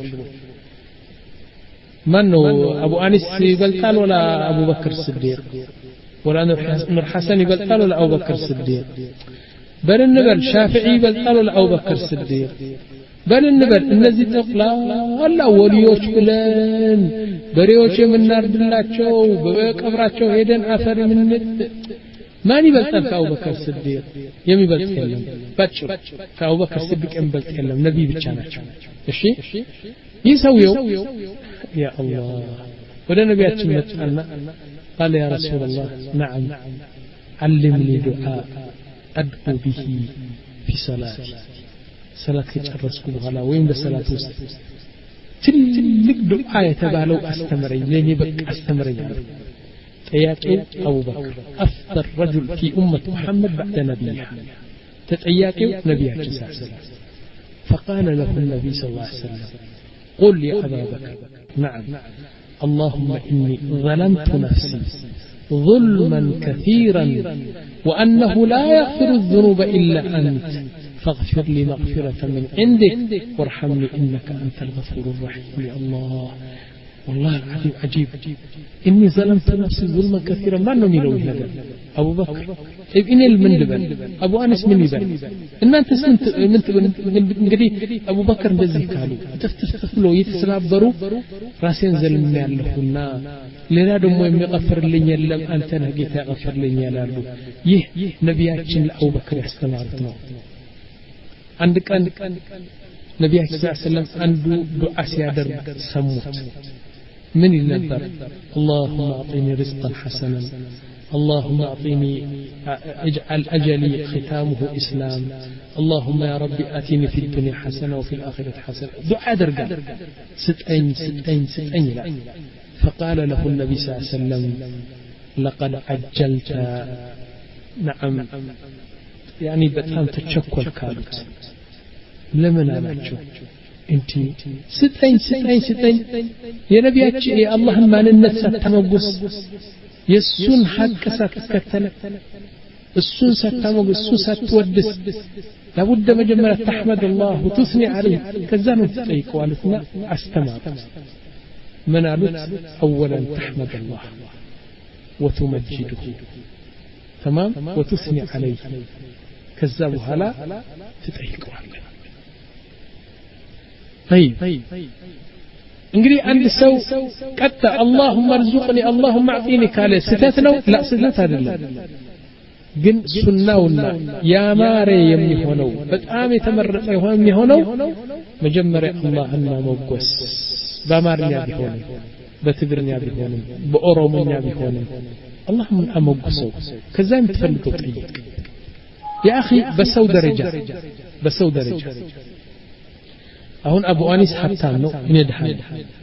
من هو أبو أنيس يبلطال ولا أبو بكر الصديق ولا نور حسن يبلطال ولا أبو بكر الصديق بل النبل شافعي يبلطال ولا أبو بكر الصديق بل النبل النزي تقلا ولا وليوش بلن بريوش من نار دلاتشو بقبراتشو هيدن أثر من ማን ይበልጣል ከአቡ በክር ስዲቅ የሚበልጥ የለም ባጭሩ ከአቡ በክር ስዲቅ የሚበልጥ የለም ነብይ ብቻ ናቸው እሺ ይሰውየው ያ አላህ ወደ ነቢያችን መጣና قال يا رسول الله نعم علمني دعاء أدعو به في صلاتي صلاة كጨረስኩ በኋላ ወይም በሰላት ውስጥ ትልቅ ዱዓ የተባለው አስተምረኝ ለኔ በቃ አስተምረኝ ጠያቂው አቡ በክር أفضل رجل في أمة محمد بعد نبيها تطياقيو نبياتنا صلى الله عليه وسلم فقال له النبي صلى الله عليه وسلم قل يا أبا بكر نعم اللهم إني ظلمت نفسي ظلما كثيرا وأنه لا يغفر الذنوب إلا أنت فاغفر لي مغفرة من عندك وارحمني إنك أنت الغفور الرحيم يا الله والله العظيم عجيب إني ظلمت نفسي ظلما كثيرا ما نمي له هذا أبو بكر إن المندبل أبو أنس من يبل إن أنت سنت من قدي أبو بكر بزي قالوا تفتفتفلو يتسلابروا راسين زلمني اللهنا لنا دمو يغفر لي يلم أنت نهجيت يغفر لي يلالو يه نبياتنا لأبو بكر يستمعتنا عندك عندك نبي صلى الله عليه وسلم عنده دعاء سيادر سموت من النبر اللهم أعطيني رزقا حسنا اللهم أعطيني اجعل أجلي ختامه إسلام اللهم يا ربي آتيني في الدنيا حسنة وفي الآخرة حسنة دعاء درقا ستين ستين ستين لا فقال له النبي صلى الله عليه وسلم لقد عجلت نعم يعني بتام تشكل كالوت لمن አላችሁ እንት ስጠኝ ስጠኝ ስጠኝ የነቢያችን የአላህ ማንነት ሳትመጉስ የሱን ሐቅ ሳትከተል እሱን ሳትመጉስ እሱን ሳትወድስ لابد መጀመሪያ تحمد الله وتثني عليه ከዛ ነው ትጠይቀው አለና አስተማሩ ምን አሉት اولا تحمد الله وتمجده تمام وتثني عليه ከዛ በኋላ ትጠይቀው طيب እንግዲህ አንድ ሰው ቀጣ اللهم ارزقني اللهم اعطيني ካለ ስተት ነው لا ስተት አይደለም ግን ሱናውና ያማረ የሚሆነው በጣም የተመረጠ የሚሆነው መጀመሪያ አላህን ማሞገስ በአማርኛ ቢሆን በትግርኛ ቢሆን በኦሮሞኛ ቢሆን አላህን አሞገሰው ከዛ የምትፈልገው ጠይቅ يا اخي በሰው ደረጃ በሰው ደረጃ አሁን አቡ አኒስ ሀብታም ነው እኔ ድሃ ነኝ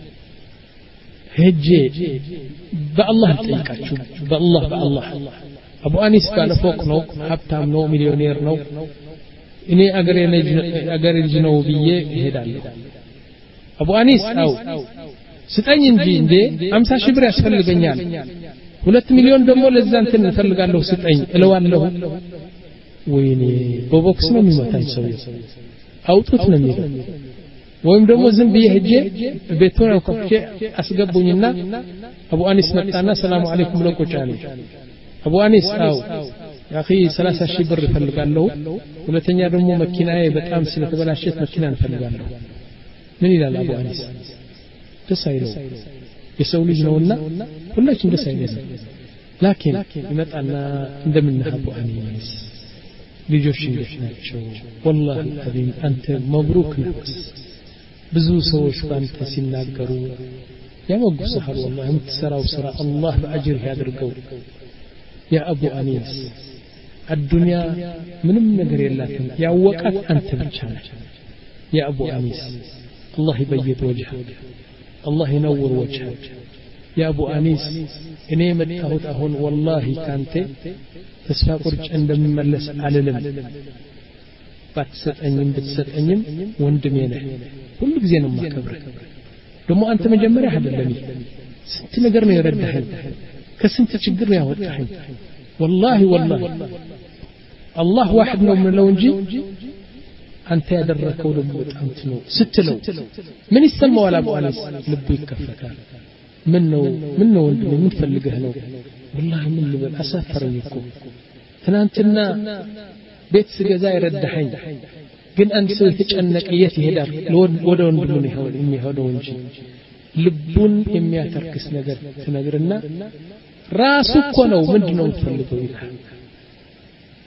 ሄጄ በአላህ ጠይቃችሁ በአላህ በአላህ አቡ አኒስ ባለ ፎቅ ነው ሀብታም ነው ሚሊዮኔር ነው እኔ አገሬ ልጅ አገሬ ልጅ ነው ብዬ እሄዳለሁ አቡ አኒስ አው ስጠኝ እንጂ እንዴ ሃምሳ ሺህ ብር ያስፈልገኛል ሁለት ሚሊዮን ደግሞ ለዛ እንትን እፈልጋለሁ ስጠኝ እለዋለሁ ወይኔ በቦክስ ነው የሚመታኝ ሰው አውጡት ነው የሚለው ወይም ደግሞ ዝም ብዬ ሄጄ ቤቱን አውጥቼ አስገቡኝና አቡ አኒስ መጣና ሰላም አለይኩም ብሎ ቁጭ አለ አቡ አኒስ አው ያኺ ሰላሳ ሺህ ብር እፈልጋለሁ ሁለተኛ ደግሞ መኪናዬ በጣም ስለተበላሸት መኪና እፈልጋለሁ ምን ይላል አቡ አኒስ ደስ አይለው የሰው ልጅ ነውና ሁላችን ደስ አይለው ላኪን ይመጣና እንደምን አቡ አኒስ ልጆች እንዴት ናቸው والله العظيم አንተ መብሩክ ነህ ብዙ ሰዎች ባንተ ሲናገሩ ያመጉስሃል والله የምትሰራው ስራ አላህ በአጅር ያድርገው ያ አቡ አኒስ الدنيا ምንም ነገር የላትም ያወቃት አንተ ብቻ ነህ ያ አቡ አኒስ الله يبيض وجهك الله ينور وجهك يا ابو انيس እኔ መጣሁት አሁን والله ካንተ ተስፋ ቁርጭ እንደምመለስ አልልም ባትሰጠኝም ብትሰጠኝም ወንድሜ ነህ ሁሉ ጊዜ ነው ማከብረህ ደግሞ አንተ መጀመሪያ አይደለም ስንት ነገር ነው የረዳኸኝ ከስንት ችግር ነው ያወጣኸኝ والله والله الله واحد ነው ምንለው እንጂ አንተ ያደረከው ደግሞ በጣም ነው ስትለው ምን ይሰማዋል አቡ አኒስ ልቡ ይከፈታል ምን ነው ምን ነው ወንድሜ ምን ፈልገህ ነው والله ምን ልበል አሳፈረኝ እኮ ትናንትና ቤት ስገዛ ይረዳኸኝ ግን አንድ ሰው የተጨነቀ የት ይሄዳል ወደ ወንድሙ ነው የሚሄደው እንጂ ልቡን የሚያተርክስ ነገር ትነግርና ራሱ እኮ ነው ምንድነው የምትፈልገው ይላል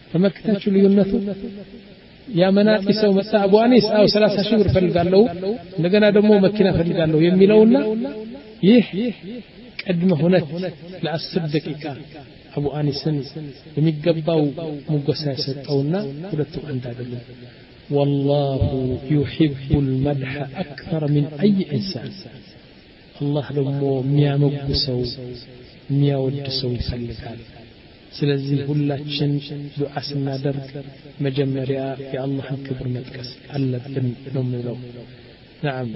ተመክታችሁ ልዩነቱ ያ መናጢ ሰው መጣ አቡ አኒስ አው ሰላሳ ሺህ ብር ፈልጋለሁ እንደገና ደግሞ መኪና ፈልጋለሁ የሚለውና ይህ ቀድመ ሁነት ለአስር ደቂቃ አቡ አኒስን የሚገባው ሙገሳ ያሰጠውና ሁለቱም አንድ አይደለም والله يحب المدح أكثر من أي إنسان الله دمو ميامقسو مياودسو يفلقال ስለዚህ ሁላችን ዱዓ ስናደርግ መጀመሪያ የአላህን ክብር መጥቀስ አለብን ነው የምለው نعم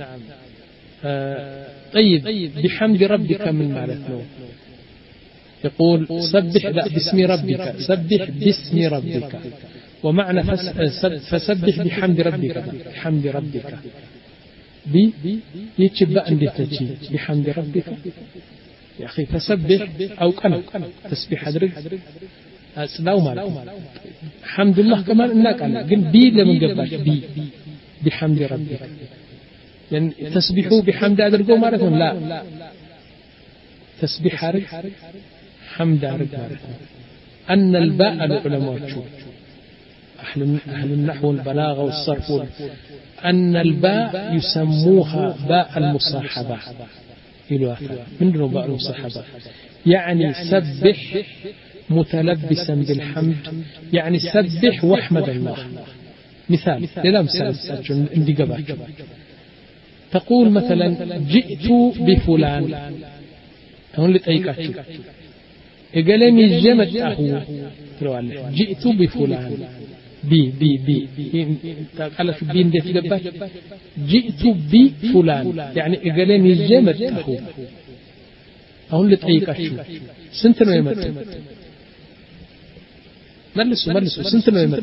طيب بحمد ربك من معناته يقول سبح لا باسم ربك سبح باسم ربك ومعنى فسبح بحمد ربك بحمد ربك بي يتشبع انديتشي بحمد ربك يا أخي فسبح أو كنا تسبيح أدرك أسلاو مالك الحمد لله كمان إنك أنا قل بي لمن قبلك بي بحمد ربك يعني تسبحوا بحمد أدركوا مالكم لا تسبيح عرف حمد عرف مالكم أن الباء العلماء شو أهل أهل النحو والبلاغة والصرف أن الباء يسموها باء المصاحبة من دون باء المصاحبة يعني سبح متلبسا بالحمد يعني سبح واحمد الله مثال لا مثال عندي قبل تقول مثلا جئت بفلان هون لتأيكاتشو إقلمي جمته جئت بفلان بي بي بي قال في الدين ده تقبل جئت بفلان يعني إقلمي جمته هون لتأيكاتشو سنتنا يمت ملسوا ملسوا سنتنا يمت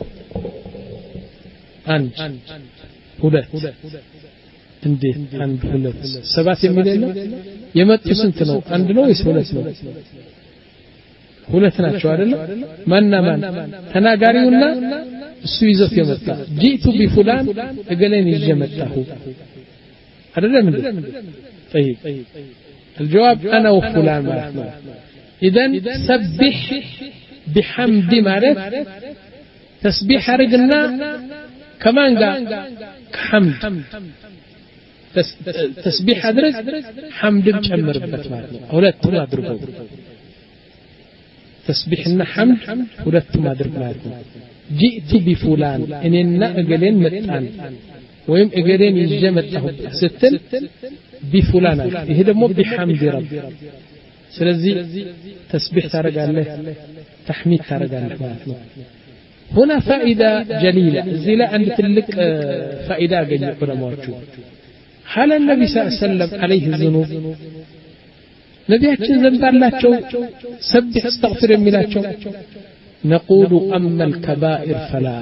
أنج هدات እንዴት አንድ ሁለት ሰባት የሚለው የመጡ ስንት ነው አንድ ነው ወይስ ሁለት ነው ሁለት ናቸው አይደል ማንና ማን ተናጋሪውና እሱ ይዘት የመጣ ጂቱ ቢፉላን እገሌን ይዤ መጣሁ አይደለም እንዴ طيب الجواب انا وفلان ማለት اذا سبح بحمد ማለት تسبيح አርግና كمان قال حمد تسبيح أدرك حمد مجمر بتمارك أولاد ما أدركوا تسبيحنا حمد أولاد ما أدرك جئت بفلان إننا أجلين متان ويم أجلين يجمعته ستل بفلان هذا مو بحمد رب سلزي تسبيح ترجع له تحميد ترجع له هنا فائدة جليلة زي عند تلك فائدة جليلة ولا موجود هل النبي صلى الله عليه وسلم عليه الذنوب نبياتنا ذنب الله سبح استغفر ملاته نقول أما الكبائر فلا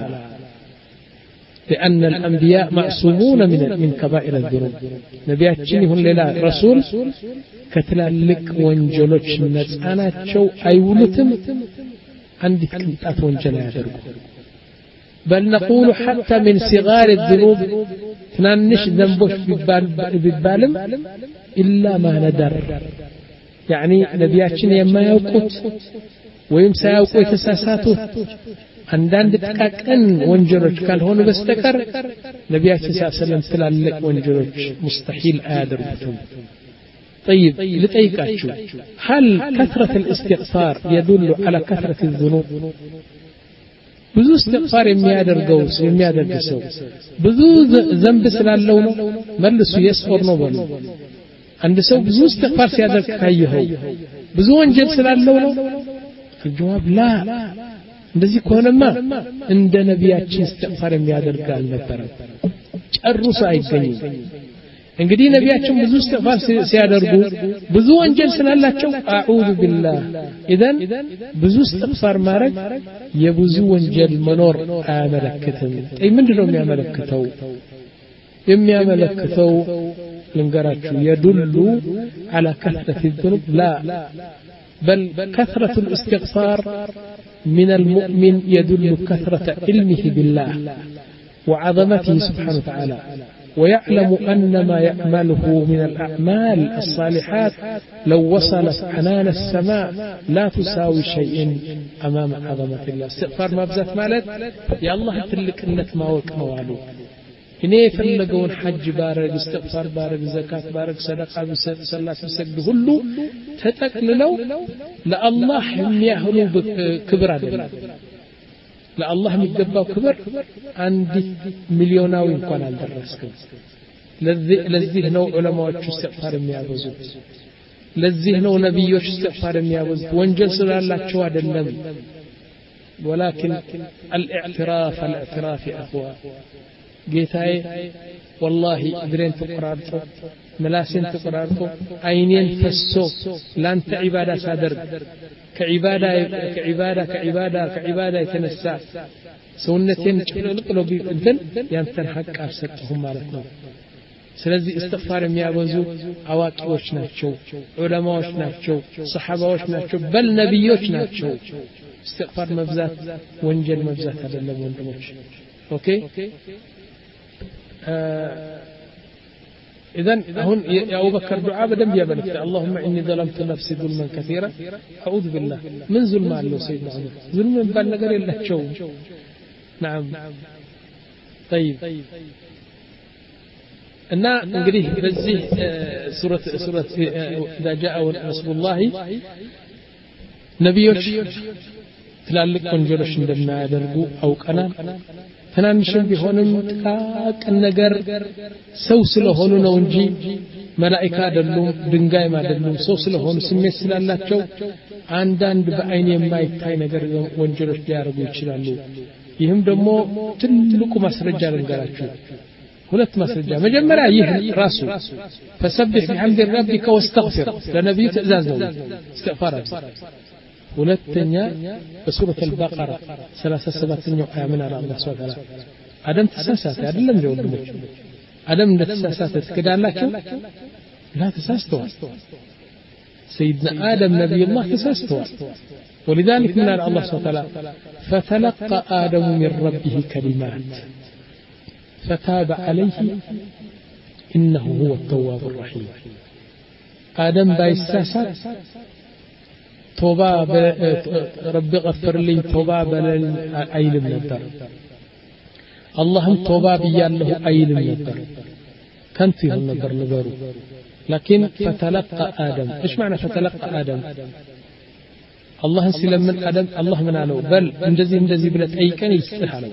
لأن الأنبياء معصومون من من كبائر الذنوب نبياتنا هم لا رسول كتلالك وانجلوش الناس أنا شو أيولتم عندك كنتات وانجلا يدرك بل نقول حتى من صغار الذنوب تنانش ذنبوش بالبالم إلا ما ندر يعني نبياتنا يما يوقت ويمسا يوقت يتساساتو عندان دتكاكن وانجلوش كان هون بستكر نبياتنا صلى الله عليه وسلم تلالك وانجلوش مستحيل آدر بتم طيب لتأيكاتشو هل كثرة الاستغفار يدل على كثرة الذنوب ብዙ استغفار የሚያደርገው የሚያደርገው ብዙ ዘንብ ስላለው ነው መልሱ የስፈር ነው በሉ አንድ ሰው ብዙ استغفار ሲያደርግ ካየኸው ብዙ ወንጀል ስላለው ነው الجواب لا እንደዚህ ከሆነማ እንደ ነቢያችን استغفار የሚያደርግ አልነበረም ጨርሶ አይገኝም እንግዲህ ነቢያችን ብዙ استغفار ሲያደርጉ ብዙ ወንጀል ስላላቸው አዑዙ ቢላህ ኢዘን ብዙ استغفار ማድረግ የብዙ ወንጀል መኖር አያመለክትም እይ ምንድነው የሚያመለክተው የሚያመለክተው ልንገራችሁ يدل على كثرة الذنوب لا بل كثرة الاستغفار من المؤمن يدل كثرة علمه بالله وعظمته سبحانه وتعالى ويعلم أن ما يعمله من الأعمال الصالحات لو وصلت عنان السماء لا تساوي شيء أمام عظمة الله. استغفار مبزات مالت يا الله تلك إنك ما وقنوالو እኔ የፈለገውን ሐጅ ባረግ استغفار ባረግ ዘካት ባረግ ሰደቃ ቢሰጥ ሰላት ቢሰግድ ሁሉ ተጠቅልለው ለአላህ የሚያህሉ ክብር አይደለም። ለአላህ የሚገባው ክብር አንድ ሚሊዮናዊ እንኳን አልደረስኩም። ለዚህ ለዚህ ነው ዑለማዎቹ استغفار የሚያበዙት። ለዚህ ነው ነብዮች استغفار የሚያበዙት። ወንጀል ስላላቸው አይደለም። ولكن الاعتراف الاعتراف يا اخوان ጌታዬ والله እግሬን ተቆራርጦ ምላሴን ተቆራርጦ አይኔን ፈሶ ላንተ ዒባዳ ሳደርግ ከዒባዳ ከዒባዳ ከዒባዳ ከዒባዳ የተነሳ ሰውነቴን ጭልቅሎ ቢንተን ያንተን ሐቅ አልሰጠሁም ማለት ነው። ስለዚህ استغفار የሚያበዙ አዋቂዎች ናቸው፣ ዑለማዎች ናቸው፣ ሰሃባዎች ናቸው፣ በል ነብዮች ናቸው። استغفار መብዛት ወንጀል መብዛት አይደለም ወንድሞች። ኦኬ إذن هون يا أبو بكر دعاء بدم يبلغ اللهم إني ظلمت نفسي ظلما كثيرا أعوذ بالله من ظلم الله سيدنا عمر ظلم بان نقر إلا شو. نعم طيب أنا نقريه بزيه سورة سورة إذا جاء نصر الله نبيوش تلالك ወንጀሎች እንደማያደርጉ አውቀና ትናንሽም ቢሆንም ጥቃቅ ነገር ሰው ስለሆኑ ነው እንጂ መላእክት አይደሉም፣ ድንጋይ አይደሉም። ሰው ስለሆኑ ስሜት ስላላቸው አንዳንድ በአይን የማይታይ ነገር ወንጀሎች ሊያደርጉ ይችላሉ። ይህም ደግሞ ትልቁ ማስረጃ ልንገራችሁ። ሁለት ማስረጃ። መጀመሪያ ይህ ራሱ فسبح بحمد ربك واستغفر ለነብዩ ትእዛዝ ነው استغفار። ሁለተኛ በሱረቱ አልበቀራ ሰላሳ ሰባተኛው አያ ምን አለ አላህ ሱብሓነሁ ወተዓላ አደም ተሳሳተ አይደለም ወንድሞች? አደም እንደተሳሳተ ትክዳላችሁ? ላ ተሳስተዋል። سيدنا آدم نبي الله تساستوى ولذلك من الله سبحانه وتعالى فتلقى آدم من ربه كلمات فتاب عليه إنه هو التواب الرحيم. آدم بايساسات توبة ربي غفر لي توبة بلل أيلم نبر اللهم توبة بياله أيلم نبر كان فيه النبر نبره. لكن فتلقى آدم إيش معنى فتلقى آدم؟ الله سلم من آدم الله من عنه بل اندزي اندزي بلت أي كان يستحاله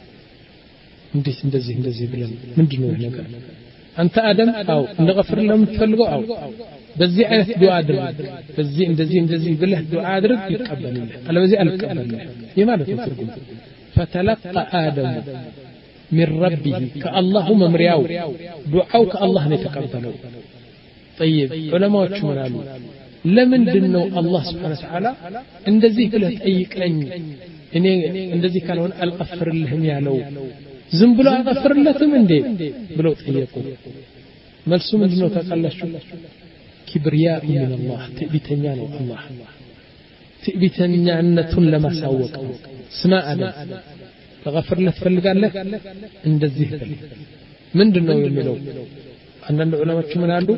اندزي اندزي اندزي بلت من جنوه نقر أنت آدم أو نغفر لهم تفلقوا أو بزي عيث دعاء درق بزي اندزي اندزي بله دعاء درق يتقبل الله ألا بزي ألقبل الله لماذا تتركون؟ فتلقى آدم من ربه كالله ممرياو دعاو كالله نتقبله. طيب علماء شمالو لمن دنو الله سبحانه وتعالى اندزي بله تأيك أني إني اندزي كانوا ألغفر لهم يعلو زنبلو أغفر لهم اندي بلو تأيكو ملسو من دنو تقلشو كبرياء من الله تئبتنيان الله تئبتنيانة لما ساوك سماء أدم تغفر له تفلقان له عند الزهبل من دنو يملو أن العلماء كمان قالوا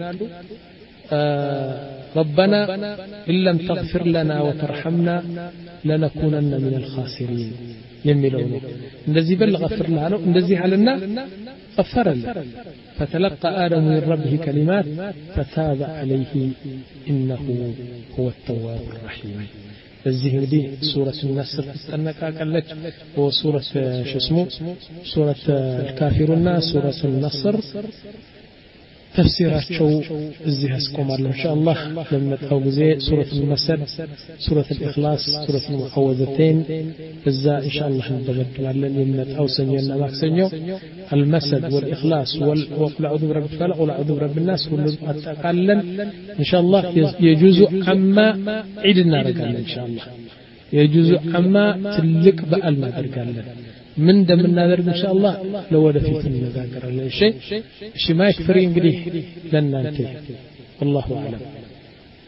آه ربنا إن لم تغفر لنا وترحمنا لنكونن من الخاسرين يملونه الذي بل غفر لنا الذي علنا غفر له. فتلقى آدم من ربه كلمات فتاب عليه إنه هو التواب الرحيم. الزهر دي سورة النصر تستنكا قالت وسورة شسمو سورة الكافرون سورة النصر تفسيراتشو እዚህ አስቆማለሁ ኢንሻአላህ። ለመጣው ጊዜ ሱረቱ المسد ሱረቱ الإخلاص ሱረቱ المعوذتين እዛ ኢንሻአላህ እንደመድባለን። የመጣው ሰኞና ማክሰኞ المسد والإخلاص وقل أعوذ برب الفلق وقل أعوذ برب الناس ሁሉም አጠቃለን ኢንሻአላህ። የጁዙ አማ ዒድ እናደርጋለን ኢንሻአላህ። የጁዙ አማ ትልቅ በዓል እናደርጋለን። من دمنا ذلك إن شاء الله لو ودفيت النذاكر الله شيء شيء ما يكفرين قريه لن ننتهي والله أعلم.